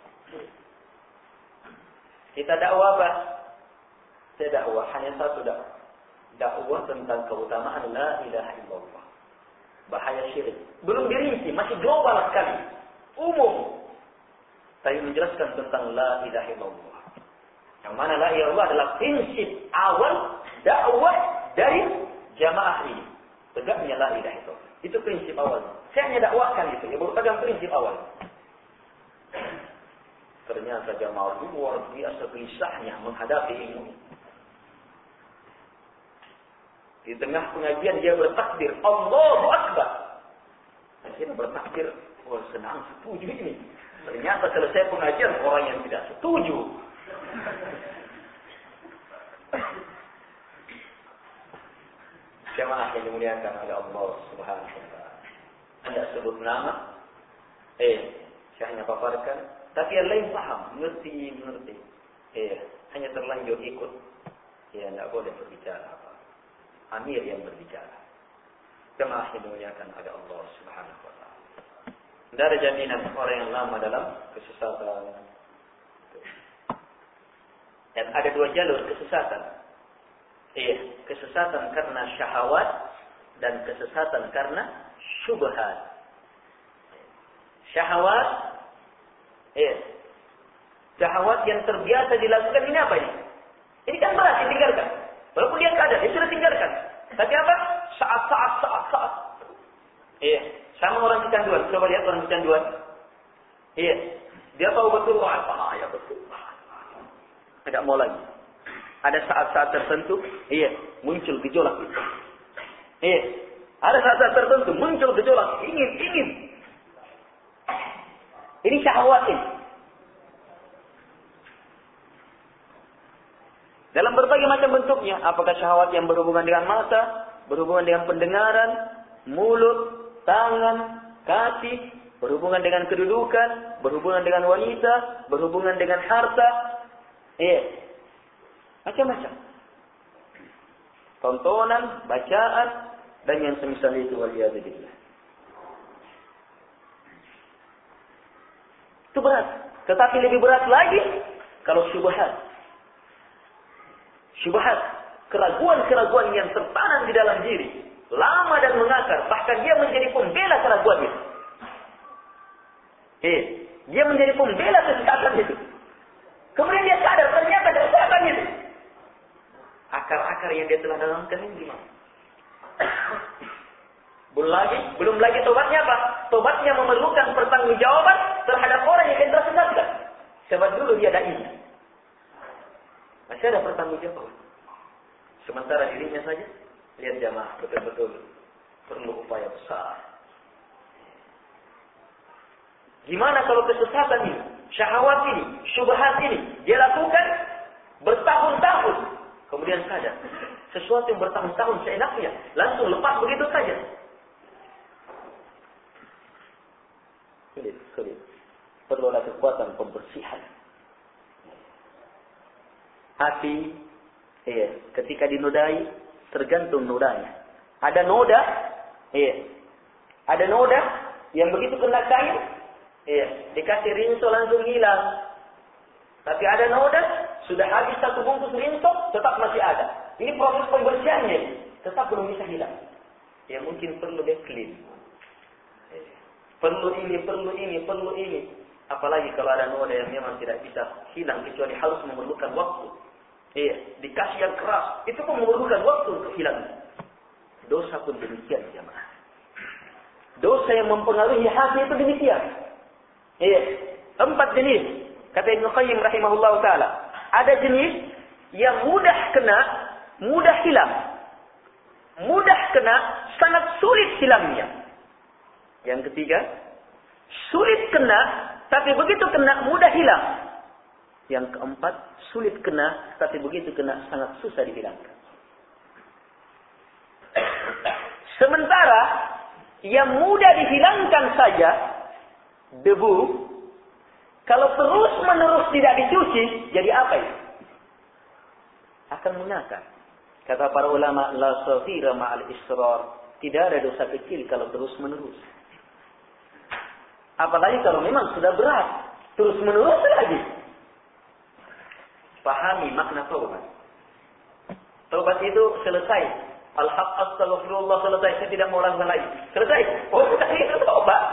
Kita dakwah apa? Saya dakwah hanya satu dakwah. Dakwah tentang keutamaan la ilaha illallah. Bahaya syirik. Belum dirinci, masih global sekali. Umum. Tapi menjelaskan tentang la ilaha illallah. Yang mana la ilaha illallah adalah prinsip awal dakwah dari jamaah ini. Tegaknya la ilaha illallah. Itu prinsip awal. Saya hanya dakwahkan itu. Ya baru pegang prinsip awal. Ternyata jamaah luar biasa gelisahnya menghadapi ilmu. Di tengah pengajian dia bertakbir, Allahu Akbar. Akhirnya bertakbir, wah senang, setuju ini. Ternyata selesai pengajian orang yang tidak setuju. Jemaah yang dimuliakan oleh Allah Subhanahu wa taala. Anda sebut nama, eh, saya hanya paparkan, tapi yang lain paham, mengerti, mengerti. Eh, hanya terlanjur ikut. Ya, tidak boleh berbicara apa. Amir yang berbicara. Jemaah yang dimuliakan oleh Allah Subhanahu wa taala. Tidak ada jaminan orang yang lama dalam kesesatan. Dan ada dua jalur kesesatan. Iya, kesesatan karena syahwat dan kesesatan karena syubhat. Syahwat, iya, syahwat yang terbiasa dilakukan ini apa ini? Ini kan berat ditinggalkan. Walaupun dia sadar, dia sudah tinggalkan. Tapi apa? Saat-saat, saat-saat. Iya, sama orang kecanduan. Coba lihat orang kecanduan. Iya, dia tahu betul apa ya betul. Tidak mau lagi. Ada saat-saat tertentu, iya, muncul gejolak itu. Iya, ada saat-saat tertentu muncul gejolak, ingin, ingin. Ini syahwat ini. Dalam berbagai macam bentuknya, apakah syahwat yang berhubungan dengan mata, berhubungan dengan pendengaran, mulut, tangan, kaki, berhubungan dengan kedudukan, berhubungan dengan wanita, berhubungan dengan harta, iya. Macam-macam. Tontonan, bacaan, dan yang semisal itu waliyadzubillah. Itu berat. Tetapi lebih berat lagi kalau syubhat. Syubhat, keraguan-keraguan yang tertanam di dalam diri, lama dan mengakar, bahkan dia menjadi pembela keraguan itu. Eh, dia menjadi pembela kesesatan itu. Kemudian dia sadar ternyata kesesatan itu. Akar-akar yang dia telah tanamkan ini gimana? Belum lagi, belum lagi tobatnya apa? Tobatnya memerlukan pertanggungjawaban terhadap orang yang telah sesatkan. Sebab dulu dia dai. Masih ada pertanggungjawaban. Sementara dirinya saja, Lihat jamaah, betul-betul perlu upaya besar. Gimana kalau kesesatan ini, syahwat ini, syubhat ini dia lakukan bertahun-tahun, kemudian sadar sesuatu yang bertahun-tahun seenaknya langsung lepas begitu saja. Sulit, sulit. Perlu ada kekuatan pembersihan. Hati, iya, ketika dinodai tergantung nodanya. Ada noda, iya, ada noda yang begitu kena kain, iya, dikasih rinso langsung hilang. Tapi ada noda, sudah habis satu bungkus rinso, tetap masih ada. Ini proses pembersihannya, tetap belum bisa hilang. Ya mungkin perlu clean. Perlu ini, perlu ini, perlu ini. Apalagi kalau ada noda yang memang tidak bisa hilang, kecuali harus memerlukan waktu. Iya, dikasih yang keras, itu pun memerlukan waktu untuk hilang. Dosa pun demikian, jemaah. Dosa yang mempengaruhi hati itu demikian. Iya, empat jenis. Kata Ibnu Qayyim rahimahullah ta'ala. Ada jenis yang mudah kena, mudah hilang. Mudah kena, sangat sulit hilangnya. Yang ketiga, sulit kena, tapi begitu kena, mudah hilang. Yang keempat, sulit kena, tapi begitu kena, sangat susah dihilangkan. Sementara, yang mudah dihilangkan saja, debu, kalau terus menerus tidak dicuci, jadi apa itu? Akan mengakar. Kata para ulama, la saghira ma'al israr. Tidak ada dosa kecil kalau terus menerus. Apalagi kalau memang sudah berat, terus menerus lagi. Pahami makna taubat. Taubat itu selesai. Al-haq astaghfirullah selesai. Saya tidak mau ulang lagi. Selesai. Oh, bukan itu taubat.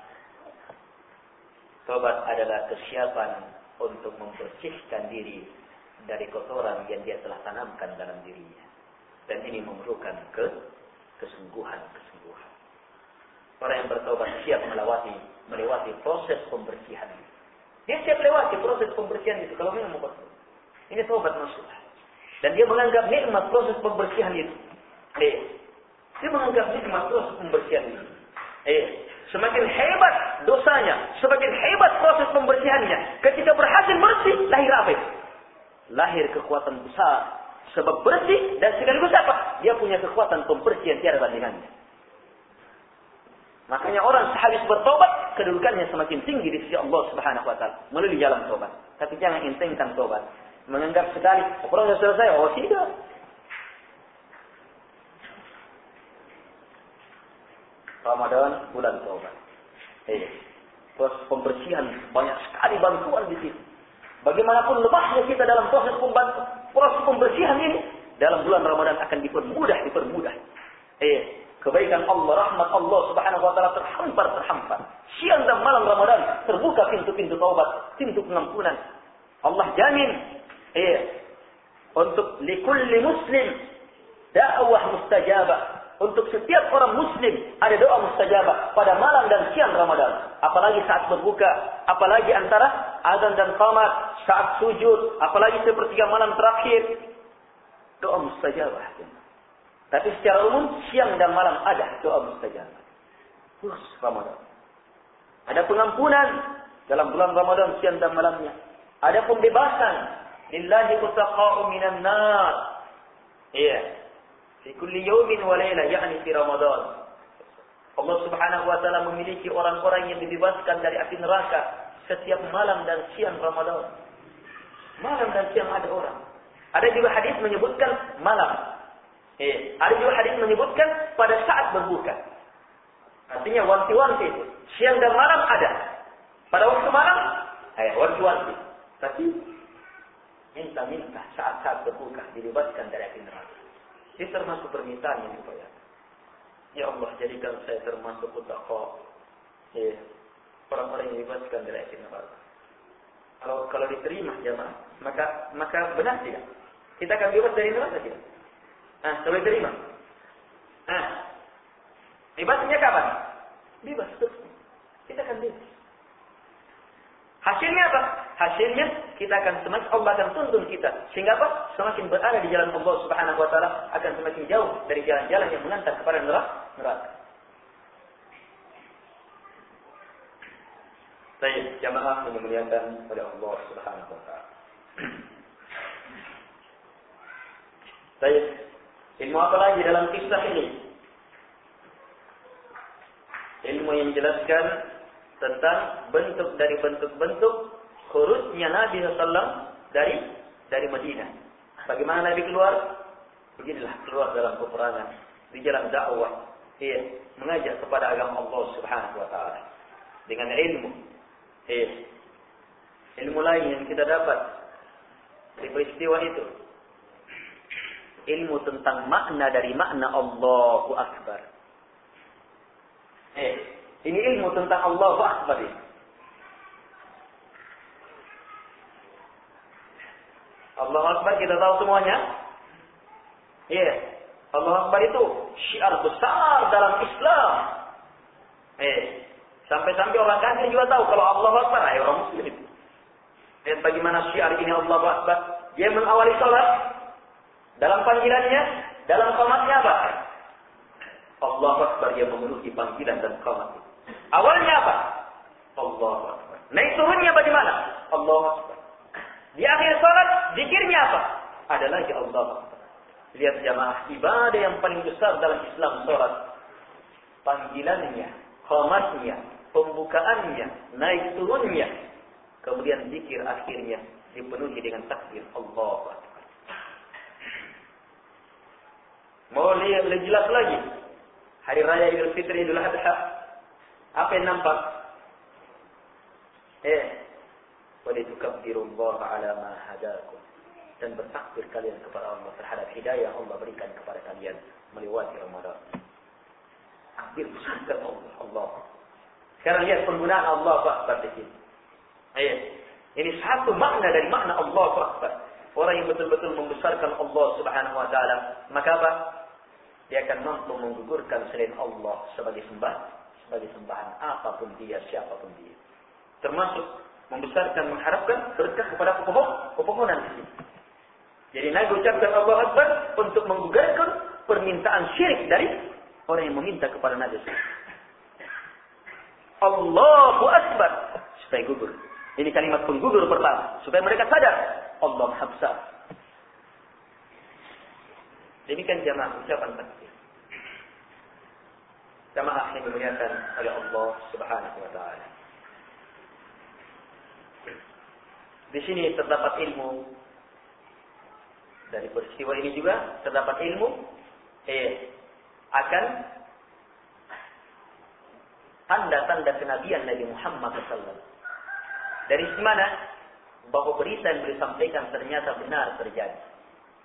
Taubat adalah kesiapan untuk membersihkan diri dari kotoran yang dia telah tanamkan dalam dirinya. Dan ini memerlukan ke kesungguhan-kesungguhan. Orang yang bertaubat siap melewati melewati proses pembersihan. Dia siap lewati proses pembersihan itu kalau memang mau bertobat. Ini taubat masuk. Dan dia menganggap nikmat proses pembersihan itu. Eh, dia menganggap nikmat proses pembersihan itu. Eh, semakin hebat dosanya, semakin hebat proses pembersihannya. Ketika berhasil bersih, lahir apa itu? Lahir kekuatan besar. Sebab bersih dan sekaligus apa? Dia punya kekuatan pembersih yang tiada bandingannya. Makanya orang sehabis bertobat, kedudukannya semakin tinggi di sisi Allah Subhanahu wa taala melalui jalan tobat. Tapi jangan entengkan tobat. Menganggap sekali proses selesai, oh tidak. Ramadan bulan tobat. Eh, proses pembersihan banyak sekali bantuan di situ. Bagaimanapun lemahnya kita dalam proses pembantu, proses pembersihan ini, dalam bulan Ramadan akan dipermudah, dipermudah. Eh, kebaikan Allah, rahmat Allah Subhanahu wa taala terhampar, terhampar. Siang dan malam Ramadan terbuka pintu-pintu taubat, pintu pengampunan. Allah jamin eh untuk likulli muslim dakwah mustajabah. Untuk setiap orang muslim ada doa mustajabah pada malam dan siang Ramadan. Apalagi saat berbuka, apalagi antara azan dan qamat, saat sujud, apalagi sepertiga malam terakhir. Doa mustajabah. Tapi secara umum siang dan malam ada doa mustajabah. Terus Ramadan. Ada pengampunan dalam bulan Ramadan siang dan malamnya. Ada pembebasan. Lillahi utaqa'u minan nar. Iya. Di kulli yawmin wa layla, yakni di Ramadan. Allah Subhanahu wa taala memiliki orang-orang yang dibebaskan dari api neraka setiap malam dan siang Ramadan. Malam dan siang ada orang. Ada juga hadis menyebutkan malam. Eh, ada juga hadis menyebutkan pada saat berbuka. Artinya wanti-wanti itu. Siang dan malam ada. Pada waktu malam, eh, wanti-wanti. Tapi minta-minta saat-saat berbuka dibebaskan dari api neraka. Ini termasuk permintaan yang dibayar. Ya Allah, jadikan saya termasuk utaqqa. Ya, orang-orang yang dibebaskan dari api neraka. Kalau kalau diterima jemaah, maka maka benar tidak? Kita akan bebas dari neraka tidak? Ah, kalau diterima. Ah, bebasnya kapan? Bebas terus. Kita akan bebas. Hasilnya apa? Hasilnya kita akan semakin Allah akan tuntun kita. Sehingga apa? Semakin berada di jalan Allah Subhanahu wa taala akan semakin jauh dari jalan-jalan yang mengantar kepada neraka. Baik, jamaah yang dimuliakan oleh Allah Subhanahu wa taala. Baik, ilmu apa lagi dalam kisah ini? Ilmu yang menjelaskan tentang bentuk dari bentuk-bentuk khurujnya Nabi sallallahu alaihi wasallam dari dari Madinah. Bagaimana Nabi keluar? Beginilah keluar dalam peperangan, di jalan dakwah, iya, mengajak kepada agama Allah Subhanahu wa taala dengan ilmu. Iya. Ilmu lain yang kita dapat dari peristiwa itu, ilmu tentang makna dari makna Allahu Akbar. Eh, ini ilmu tentang Allahu Akbar ini. Allahu Akbar kita tahu semuanya. Iya. Yeah. Allahu Akbar itu syiar besar dalam Islam. Eh, sampai-sampai orang kafir juga tahu kalau Allahu Akbar, ayo orang muslim itu. Lihat bagaimana syiar ini Allahu Akbar. Dia mengawali salat dalam panggilannya, dalam qamatnya apa? Allahu Akbar, dia memenuhi panggilan dan qamat. Awalnya apa? Allahu Akbar. Naik turunnya bagaimana? Allahu Akbar. Di akhir salat zikirnya apa? Ada lagi Allahu Akbar. Lihat jamaah, ibadah yang paling besar dalam Islam salat. Panggilannya, qamatnya, pembukaannya, naik turunnya, kemudian zikir akhirnya dipenuhi dengan takbir Allahu Akbar. Mau lihat lebih jelas lagi? Hari Raya Idul Fitri, Idul Adha, apa yang nampak? Eh, walitukabbirullaha ala ma hadakum, dan bertakbir kalian kepada Allah terhadap hidayah yang Allah berikan kepada kalian melewati Ramadan. Takbir besarkan Allah. Allah. Sekarang lihat penggunaan Allah Akbar di sini. Ayat. Ini satu makna dari makna Allah Akbar. Orang yang betul-betul membesarkan Allah Subhanahu wa taala, maka apa? Dia akan mampu menggugurkan selain Allah sebagai sembah, sebagai sembahan apapun dia, siapapun dia. Termasuk membesarkan, mengharapkan berkah kepada pepohon, pepohonan di sini. Jadi Nabi ucapkan Allah Akbar untuk menggugurkan permintaan syirik dari orang yang meminta kepada Nabi. Allahu Akbar supaya gugur. Ini kalimat penggugur pertama supaya mereka sadar Allah Maha Besar. Demikian jamaah ucapan takbir. Jamaah yang dimuliakan oleh Allah Subhanahu wa taala. Di sini terdapat ilmu dari peristiwa ini juga terdapat ilmu eh akan tanda-tanda kenabian Nabi Muhammad sallallahu alaihi wasallam. Dari mana? Bahwa berita yang beliau sampaikan ternyata benar terjadi.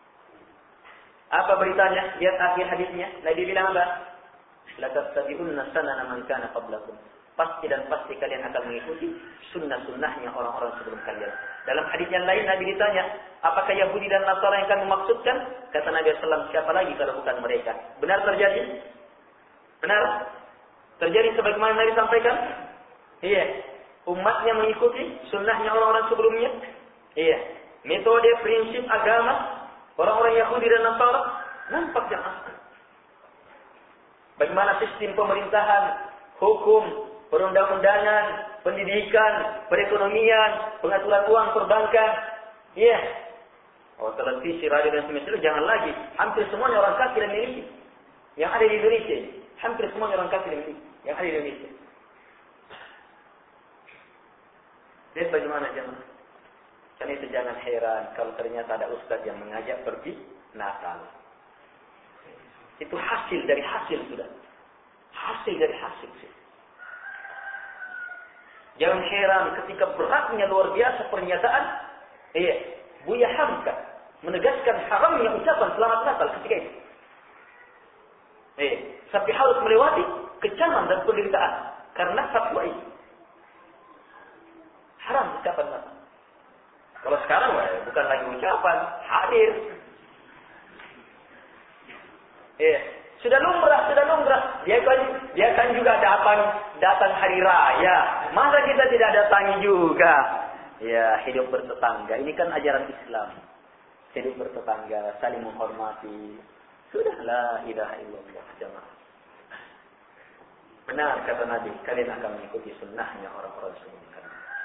Apa beritanya? Lihat akhir hadisnya. Nabi bilang apa? La tattabi'unna sanana man kana qablakum. Pasti dan pasti kalian akan mengikuti sunnah-sunnahnya orang-orang sebelum kalian. Dalam hadis yang lain Nabi ditanya, apakah Yahudi dan Nasara yang kamu maksudkan? Kata Nabi sallallahu alaihi wasallam, siapa lagi kalau bukan mereka? Benar terjadi? Benar? Terjadi sebagaimana Nabi sampaikan? Iya. Umatnya mengikuti sunnahnya orang-orang sebelumnya? Iya. Metode, prinsip, agama orang-orang Yahudi dan Nasara nampak jelas. Bagaimana sistem pemerintahan, hukum, perundang-undangan, pendidikan, perekonomian, pengaturan uang perbankan. Iya. Oh, televisi, radio dan semestinya jangan lagi. Hampir semuanya orang kafir yang memiliki. Yang ada di Indonesia. Hampir semuanya orang kafir yang memiliki. Yang ada di Indonesia. Lihat bagaimana jemaah. Karena itu jangan heran kalau ternyata ada ustaz yang mengajak pergi Natal. Itu hasil dari hasil sudah. Hasil dari hasil. Jangan heran ketika beratnya luar biasa pernyataan. Iya, Buya Hamka menegaskan haramnya ucapan selamat Natal ketika itu. Eh, sampai harus melewati kecaman dan penderitaan karena fatwa itu. Haram ucapan Natal. Kalau sekarang wah, bukan lagi ucapan, hadir. Eh, sudah lumrah, sudah lumrah. Dia kan, dia kan juga datang, datang hari raya. Masa kita tidak datangi juga? Ya, hidup bertetangga. Ini kan ajaran Islam. Hidup bertetangga, saling menghormati. Sudah la ilaha illallah jamaah. Benar kata Nabi, kalian akan mengikuti sunnahnya orang-orang sebelum.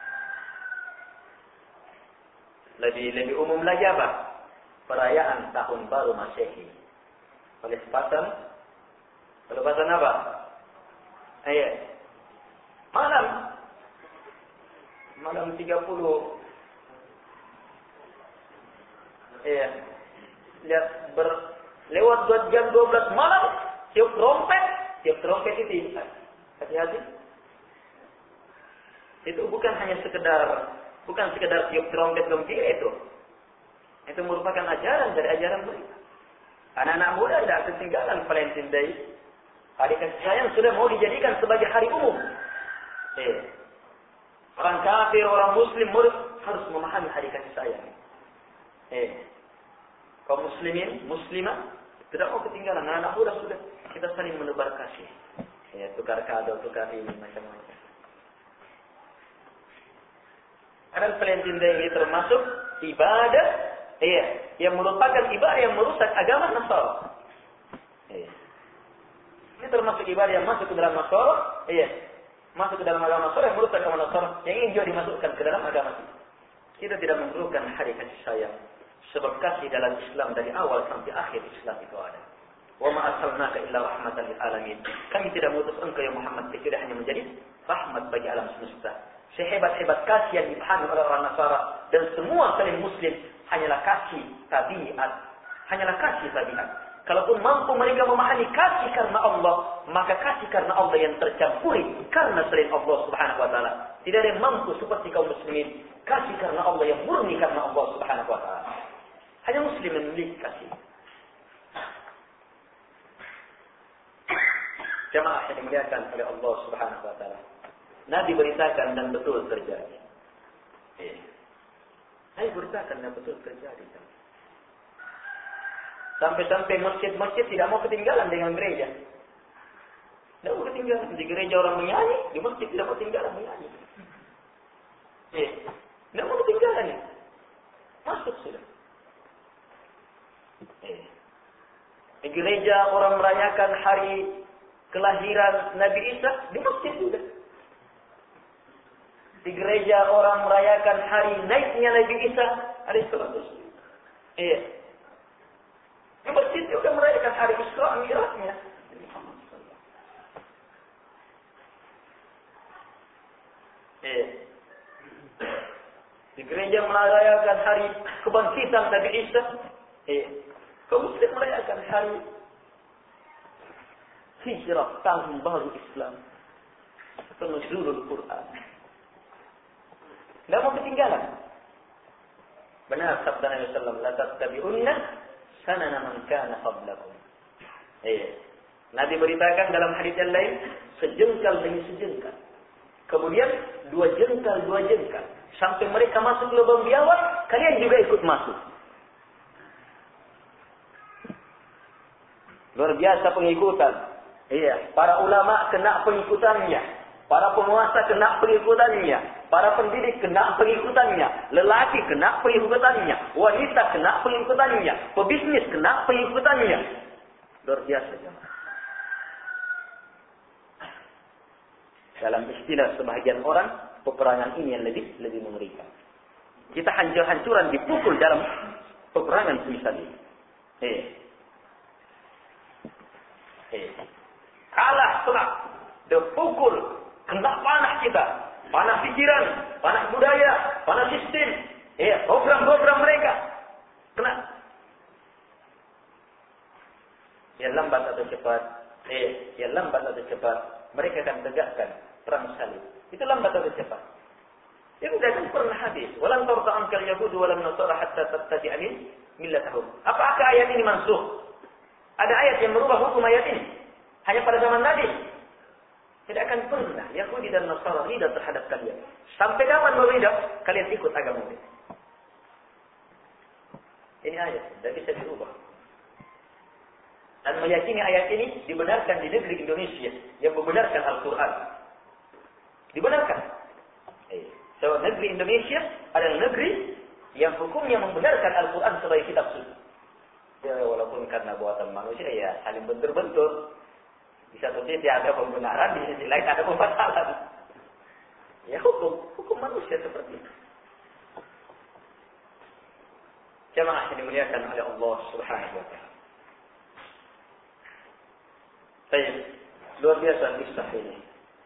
Lebih lebih umum lagi apa? Perayaan tahun baru Masehi. Pelepasan, pelepasan apa? Ayat. Malam, malam tiga puluh. Iya. Lihat ber lewat dua jam dua belas malam, tiup trompet, tiup trompet itu hati-hati. Itu bukan hanya sekedar bukan sekedar tiup trompet gembira itu. Itu merupakan ajaran dari ajaran mereka. Anak-anak muda tidak ketinggalan Valentine Day. Hari kasih sayang sudah mau dijadikan sebagai hari umum. Eh. Orang kafir, orang muslim harus memahami hari kasih sayang. Eh. Kaum muslimin, muslimah tidak mau ketinggalan. Anak-anak muda sudah kita saling menebar kasih. Ya, tukar kado, tukar ini macam-macam. Karena Valentine Day ini termasuk ibadah, iya, yang merupakan ibadah yang merusak agama Nasara. Iya. Ini termasuk ibadah yang masuk ke dalam Nasara, iya, masuk ke dalam agama Nasara yang merusak agama Nasara, yang ingin juga dimasukkan ke dalam agama kita. Kita tidak memerlukan hari kasih sayang, sebab kasih dalam Islam dari awal sampai akhir Islam itu ada. Wa ma arsalnaka illa rahmatan lil alamin. Kami tidak mengutus engkau ya Muhammad kecuali hanya menjadi rahmat bagi alam semesta. Sehebat-hebat kasih yang dipahami oleh orang Nasara dan semua saling muslim hanyalah kasih tabiat. Hanyalah kasih tabiat. Kalaupun mampu mereka memahami kasih karena Allah, maka kasih karena Allah yang tercampuri karena selain Allah Subhanahu wa taala. Tidak ada yang mampu seperti kaum muslimin kasih karena Allah yang murni karena Allah Subhanahu wa taala. Hanya muslim yang memiliki kasih. Jamaah yang dimuliakan oleh Allah Subhanahu wa taala. Nabi beritakan dan betul terjadi. Eh. Nabi beritakan dan betul terjadi. Sampai-sampai masjid-masjid tidak mau ketinggalan dengan gereja. Tidak mau ketinggalan. Di gereja orang menyanyi, di masjid tidak mau ketinggalan menyanyi. Eh. Tidak mau ketinggalan ya. Masuk sudah. Eh. Di gereja orang merayakan hari kelahiran Nabi Isa, di masjid juga. Di gereja orang merayakan hari naiknya Nabi Isa alaihissalam. Iya. Di masjid juga merayakan hari Isra Mi'rajnya. Iya. Di gereja merayakan hari kebangkitan Nabi Isa. Iya. Kaum muslim merayakan hari hijrah tahun baru Islam. Nuzulul Quran. Tidak mau ketinggalan. Benar sabda Nabi sallallahu alaihi wasallam, la tattabi'unna sanana man kana qablakum. Iya. Nabi beritakan dalam hadis yang lain, sejengkal demi sejengkal. Kemudian dua jengkal dua jengkal sampai mereka masuk lubang biawak, kalian juga ikut masuk. Luar biasa pengikutan. Iya, para ulama kena pengikutannya. Para penguasa kena pengikutannya, para pendidik kena pengikutannya, lelaki kena pengikutannya, wanita kena pengikutannya, pebisnis kena pengikutannya. Luar biasa jemaah. Dalam istilah sebahagian orang, peperangan ini yang lebih lebih mengerikan. Kita hancur-hancuran dipukul dalam peperangan semisal ini. Eh. Eh. Kalah telak, dipukul. Kena panah kita, panah pikiran, panah budaya, panah sistem, ya program-program mereka kena. Ya lambat atau cepat, eh, ya lambat atau cepat, mereka akan tegakkan perang salib. Itu lambat atau cepat. Itu tidak pernah habis. Walan tarda ankal yahudu walan nasara hatta tattabi'a millatahum. Apakah ayat ini mansukh? Ada ayat yang merubah hukum ayat ini? Hanya pada zaman Nabi. Tidak akan pernah Yahudi dan Nasara ridha terhadap kalian. Sampai kapan mau ridha? Kalian ikut agama mereka. Ini ayat, tidak bisa dirubah. Dan meyakini ayat ini dibenarkan di negeri Indonesia yang membenarkan Al-Quran. Dibenarkan. Eh, Sebab negeri Indonesia adalah negeri yang hukumnya membenarkan Al-Quran sebagai kitab suci. Ya, walaupun karena buatan manusia ya saling bentur-bentur. Di satu sisi ada pembenaran, di sisi lain ada pembatalan. Ya hukum, hukum manusia seperti itu. Jamaah yang dimuliakan oleh Allah Subhanahu wa taala. Baik, luar biasa kisah ini.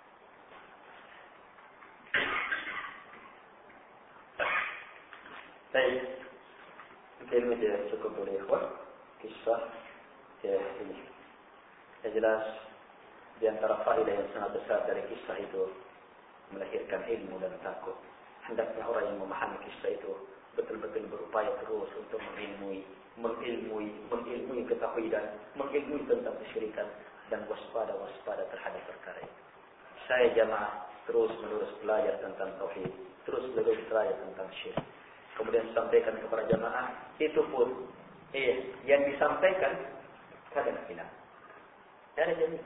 Baik, mungkin saja cukup dulu ya, kisah ya ini. Yang jelas di antara faedah yang sangat besar dari kisah itu melahirkan ilmu dan takut. Hendaknya orang yang memahami kisah itu betul-betul berupaya terus untuk mengilmui, mengilmui, mengilmui ketauhidan, mengilmui tentang kesyirikan dan waspada-waspada terhadap perkara itu. Saya jamaah terus menerus belajar tentang tauhid, terus menerus belajar tentang syirik. Kemudian sampaikan kepada jamaah, itu pun eh yang disampaikan kadang hilang. Ada jaminan.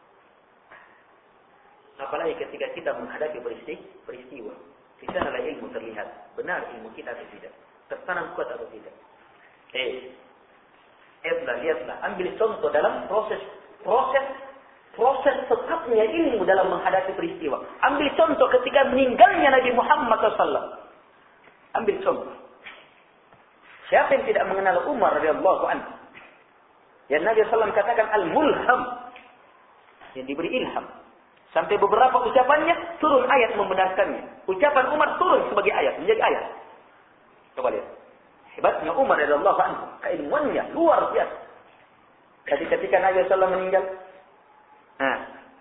Apalagi ketika kita menghadapi peristiwa, di sana ilmu terlihat. Benar ilmu kita atau tidak. Tertanam kuat atau tidak. Eh, lihatlah, lihatlah. Ambil contoh dalam proses, proses, proses tetapnya ilmu dalam menghadapi peristiwa. Ambil contoh ketika meninggalnya Nabi Muhammad shallallahu alaihi wasallam. Ambil contoh. Siapa yang tidak mengenal Umar radhiyallahu anhu? Yang Nabi shallallahu alaihi wasallam katakan al-mulham. Yang diberi ilham. Sampai beberapa ucapannya turun ayat membenarkannya. Ucapan Umar turun sebagai ayat, menjadi ayat. Coba lihat. Hebatnya Umar radhiyallahu anhu, keilmuannya luar biasa. Jadi ketika Nabi shallallahu alaihi wasallam meninggal, nah,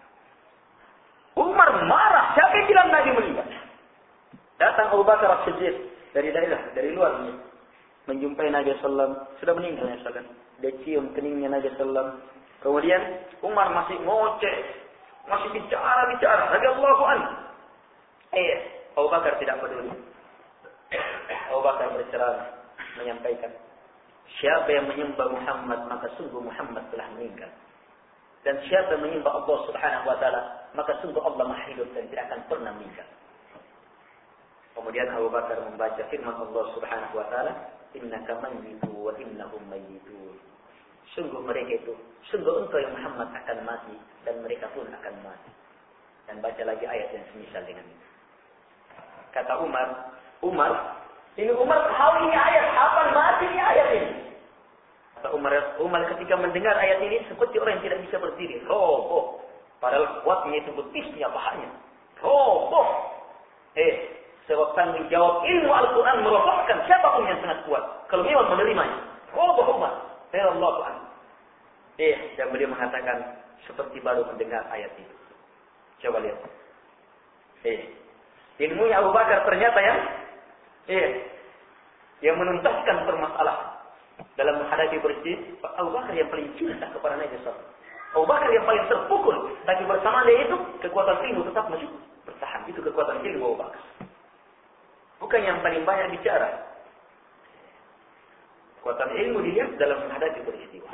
Umar marah. Siapa yang bilang Nabi meninggal? Datang Abu Bakar As-Siddiq dari daerah, dari luar, menjumpai Nabi shallallahu alaihi wasallam. Sudah meninggal Nabi shallallahu alaihi wasallam. Dia cium keningnya Nabi shallallahu alaihi wasallam. Kemudian Umar masih ngoceh, masih bicara-bicara. Radhiyallahu anhu. Eh, Abu Bakar tidak peduli. Abu Bakar berceramah, menyampaikan, siapa yang menyembah Muhammad, maka sungguh Muhammad telah meninggal. Dan siapa yang menyembah Allah Subhanahu wa taala, maka sungguh Allah Maha hidup dan tidak akan pernah meninggal. Kemudian Abu Bakar membaca firman Allah Subhanahu wa taala, innaka mayyitu wa innahum mayyitun. Sungguh mereka itu, sungguh engkau yang Muhammad akan mati dan mereka pun akan mati. Dan baca lagi ayat yang semisal dengan itu. Kata Umar, Umar, ini Umar tahu ini ayat, hafal mati ini ayat ini. Kata Umar, Umar ketika mendengar ayat ini seperti orang yang tidak bisa berdiri, roboh. Padahal kuatnya itu betisnya pahanya, roboh. Eh, sebab tanggung jawab ilmu Al-Quran merobohkan siapapun yang sangat kuat. Kalau memang menerimanya, roboh Umar. Ya Allah. Eh, dan beliau mengatakan seperti baru mendengar ayat itu. Coba lihat. Eh, ilmunya Abu Bakar ternyata yang eh, yang menuntaskan permasalahan dalam menghadapi peristiwa. Abu Bakar yang paling cinta kepada Nabi sallallahu alaihi wasallam. Abu Bakar yang paling terpukul, tapi bersamaan dengan itu kekuatan ilmu tetap masih bertahan. Itu kekuatan ilmu Abu Bakar. Bukan yang paling banyak bicara. Kekuatan ilmu dilihat dalam menghadapi peristiwa.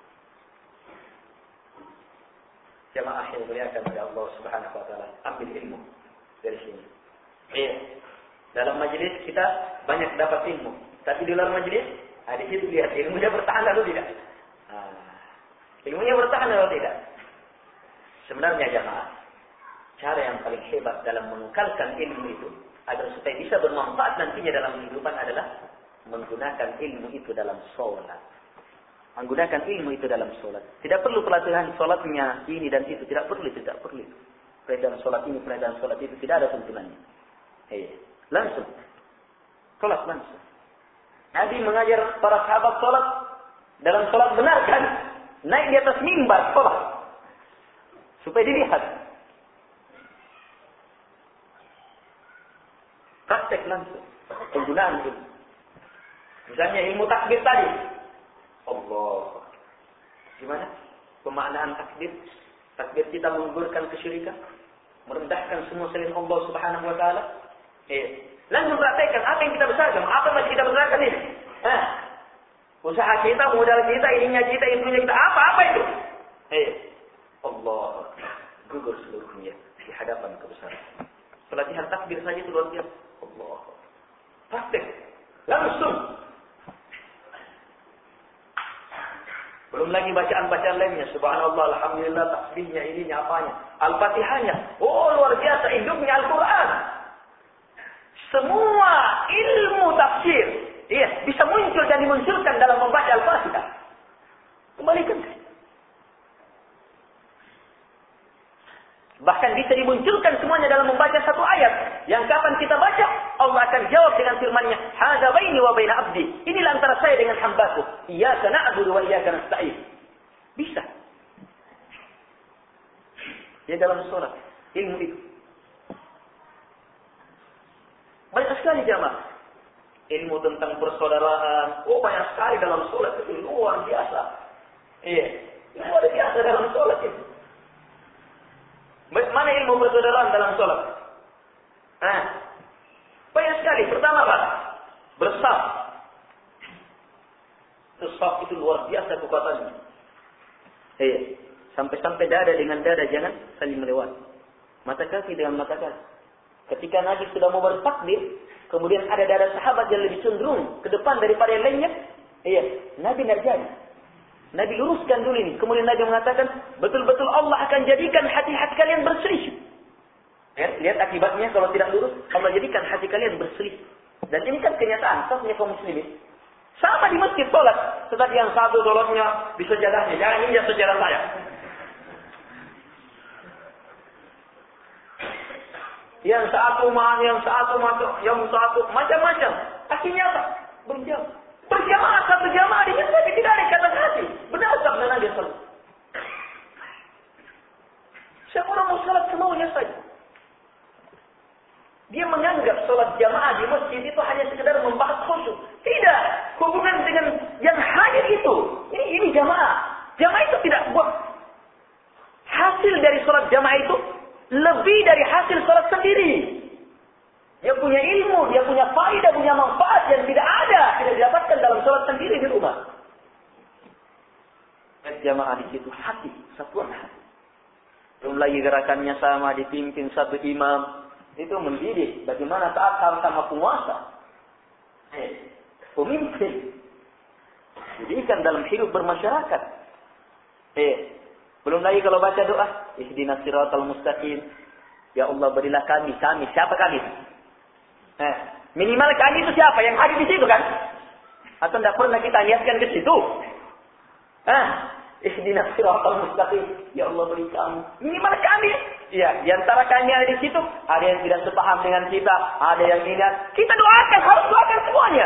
Jamaah yang dimuliakan oleh Allah Subhanahu wa taala, ambil ilmu dari sini. Iya. Dalam majelis kita banyak dapat ilmu, tapi di luar majelis, nah di situ lihat ilmunya bertahan atau tidak. Nah, ilmunya bertahan atau tidak. Sebenarnya jamaah, cara yang paling hebat dalam mengekalkan ilmu itu agar supaya bisa bermanfaat nantinya dalam kehidupan adalah menggunakan ilmu itu dalam sholat. Menggunakan ilmu itu dalam sholat. Tidak perlu pelatihan sholatnya ini dan itu. Tidak perlu, tidak perlu. Pelatihan sholat ini, pelatihan sholat itu. Tidak ada tuntunannya. Hei, langsung. Sholat langsung. Nabi mengajar para sahabat sholat. Dalam sholat benar kan? Naik di atas mimbar sholat. Supaya dilihat. Praktek langsung. Penggunaan ilmu. Misalnya ilmu takbir tadi. Allah. Gimana? Pemaknaan takbir. Takbir kita menggugurkan kesyirikan. Merendahkan semua selain Allah Subhanahu wa taala. Eh, langsung praktekkan apa yang kita besarkan. Apa yang kita besarkan ini? Hah? Usaha kita, modal kita, ininya kita, itunya kita. Apa-apa itu? Eh, Allah. Gugur seluruhnya di hadapan kebesaran. Pelatihan takbir saja itu luar biasa. Praktek. Langsung. Belum lagi bacaan-bacaan lainnya. Subhanallah, alhamdulillah, tasbihnya, ininya, apanya. Al-Fatihahnya. Oh, luar biasa hidupnya Al-Quran. Semua ilmu tafsir. Iya, bisa muncul dan dimunculkan dalam membaca Al-Fatihah. Kembalikan. Bahkan bisa dimunculkan semuanya dalam membaca satu ayat. Yang kapan kita baca, Allah akan jawab dengan firman-Nya, "Hadza baini wa baina abdi." Inilah antara saya dengan hamba-Ku. Iyyaka na'budu wa iyyaka nasta'in. Bisa. Ya dalam sholat, ilmu itu. Banyak sekali jamaah. Ilmu tentang persaudaraan. Oh, banyak sekali dalam sholat itu. Luar biasa. Iya. Luar biasa dalam sholat itu. Mana ilmu persaudaraan dalam sholat? Nah, banyak sekali. Pertama apa? Bersaf. Bersaf itu luar biasa kekuatannya. Iya. Sampai-sampai dada dengan dada jangan saling melewati. Mata kaki dengan mata kaki. Ketika Nabi sudah mau bertakbir, kemudian ada dada sahabat yang lebih cenderung ke depan daripada yang lainnya. Iya. Nabi tidak jadi. Nabi luruskan dulu ini. Kemudian Nabi mengatakan, betul-betul Allah akan jadikan hati-hati kalian bersih. Ya, lihat akibatnya kalau tidak lurus, Allah jadikan hati kalian bersih. Dan ini kan kenyataan, sahnya kaum muslimin. Sama di masjid sholat. Tetapi yang satu sholatnya di sejadahnya. Jangan ini ya sejarah saya. Yang satu mah, yang satu masuk, yang satu macam-macam. Akhirnya apa? Berjamaah. Berjamaah satu jamaah di masjid tidak ada kata hati. Benar sabda Nabi sallallahu alaihi wasallam. Siapa orang mau salat semaunya saja. Dia menganggap salat jamaah di masjid itu hanya sekedar membahas khusyuk. Tidak. Hubungan dengan yang hadir itu. Ini ini jamaah. Jamaah itu tidak buat. Hasil dari salat jamaah itu lebih dari hasil salat sendiri. Dia punya ilmu, dia punya faedah, punya manfaat yang tidak ada, tidak didapatkan dalam sholat sendiri di rumah. Jamaah di situ hati, satuan hati. Belum lagi gerakannya sama, dipimpin satu imam. Itu mendidik bagaimana taat sama penguasa. Eh, pemimpin. Didikan dalam hidup bermasyarakat. Eh, belum lagi kalau baca doa, ihdinas siratal mustaqim. Ya Allah berilah kami, kami, siapa kami? Eh, minimal kami itu siapa? Yang hadir di situ kan? Atau tidak pernah kita niatkan ke situ? Eh, ihdinas siratal mustaqim. Ya Allah beri kami. Minimal kami. Ya, di antara kami ada di situ, ada yang tidak sepaham dengan kita, ada yang ingat. Kita doakan, harus doakan semuanya.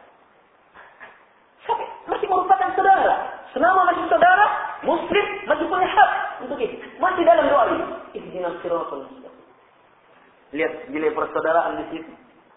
Tapi masih merupakan saudara. Selama masih saudara, muslim masih punya hak untuk itu. Masih dalam doa ini. Ihdinas siratal mustaqim. Lihat nilai persaudaraan di situ.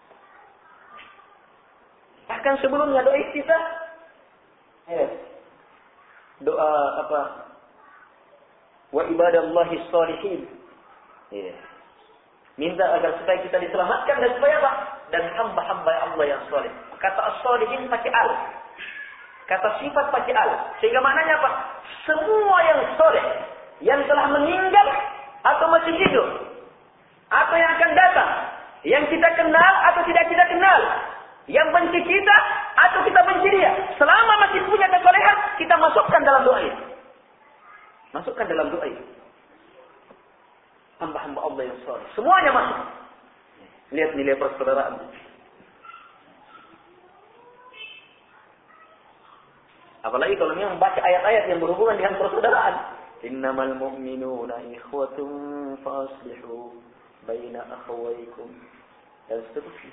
Bahkan sebelumnya doa iftitah. Ya. Doa apa? Wa ibadallahi sholihin. Ya. Minta agar supaya kita diselamatkan dan supaya apa? Dan hamba-hamba Allah yang soleh. Kata as-sholihin pakai al. Kata sifat pakai al. Sehingga maknanya apa? Semua yang soleh, yang telah meninggal atau masih hidup, atau yang akan datang, yang kita kenal atau tidak kita kenal, yang benci kita atau kita benci dia, selama masih punya kesolehan, kita masukkan dalam doa ini. Masukkan dalam doa ini. Hamba-hamba Allah yang soleh, semuanya masuk. Lihat nilai persaudaraan. Apalagi kalau dia membaca ayat-ayat yang berhubungan dengan persaudaraan. Innamal mu'minuna ikhwatun faslihu baina akhawaykum. Dan seterusnya.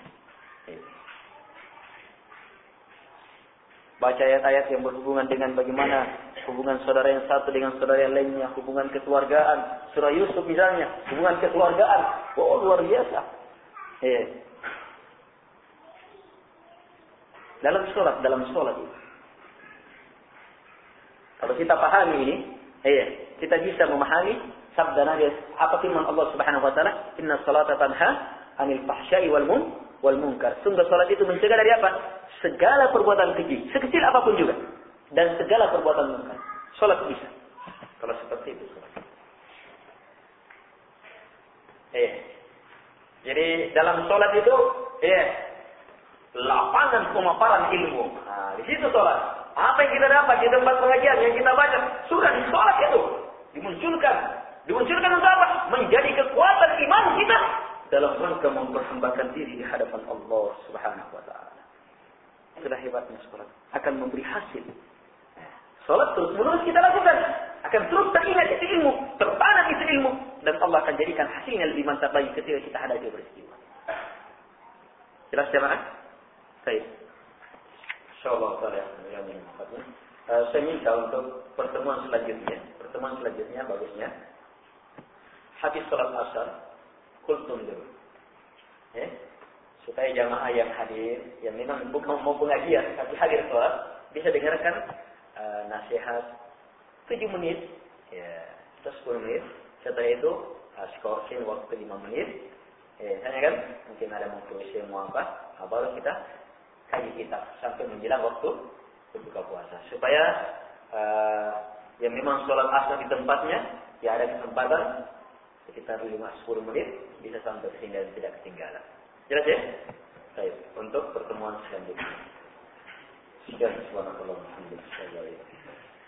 Baca ayat-ayat yang berhubungan dengan bagaimana hubungan saudara yang satu dengan saudara yang lainnya, hubungan kekeluargaan. Surah Yusuf misalnya, hubungan kekeluargaan. Oh, luar biasa. Eh. Dalam sholat, dalam sholat itu. Kalau kita pahami ini, eh, kita bisa memahami sabda Nabi, apa firman Allah Subhanahu wa taala, "Inna sholata tanha 'anil fahsya'i wal mun wal munkar." Sungguh salat itu mencegah dari apa? Segala perbuatan keji, sekecil apapun juga, dan segala perbuatan munkar. Salat bisa. Kalau seperti itu salat. Eh. Jadi dalam salat itu, eh, lapangan pemaparan ilmu. Nah, di situ sholat. Apa yang kita dapat di tempat pengajian yang kita baca, sudah di sholat itu dimunculkan. Dimunculkan untuk apa? Menjadi kekuatan iman kita dalam rangka mempersembahkan diri di hadapan Allah Subhanahu wa taala. Itulah hebatnya sholat. Akan memberi hasil. Sholat terus menerus kita lakukan. Akan terus teringat itu ilmu. Tertanam itu ilmu. Dan Allah akan jadikan hasilnya lebih mantap lagi ketika kita hadapi peristiwa. Jelas jemaah? Baik. Insyaallah taala yang ini. Uh, saya minta untuk pertemuan selanjutnya. Pertemuan selanjutnya bagusnya. Habis sholat asar. Kultum dulu. Ya. Supaya jamaah yang hadir. Yang memang bukan mau pengajian. Tapi hadir sholat. Bisa dengarkan uh, nasihat. tujuh menit. Ya. Terus sepuluh menit. Setelah itu. Uh, skorsing waktu lima menit. Eh, tanya kan, mungkin ada mau tulis mau apa, nah, baru kita kaji kitab sampai menjelang waktu berbuka puasa. Supaya uh, yang memang sholat asar di tempatnya, ya ada kesempatan sekitar lima sampai sepuluh menit bisa sampai sehingga tidak ketinggalan. Jelas ya? Baik, untuk pertemuan selanjutnya. Sekian, subhanallah, alhamdulillah.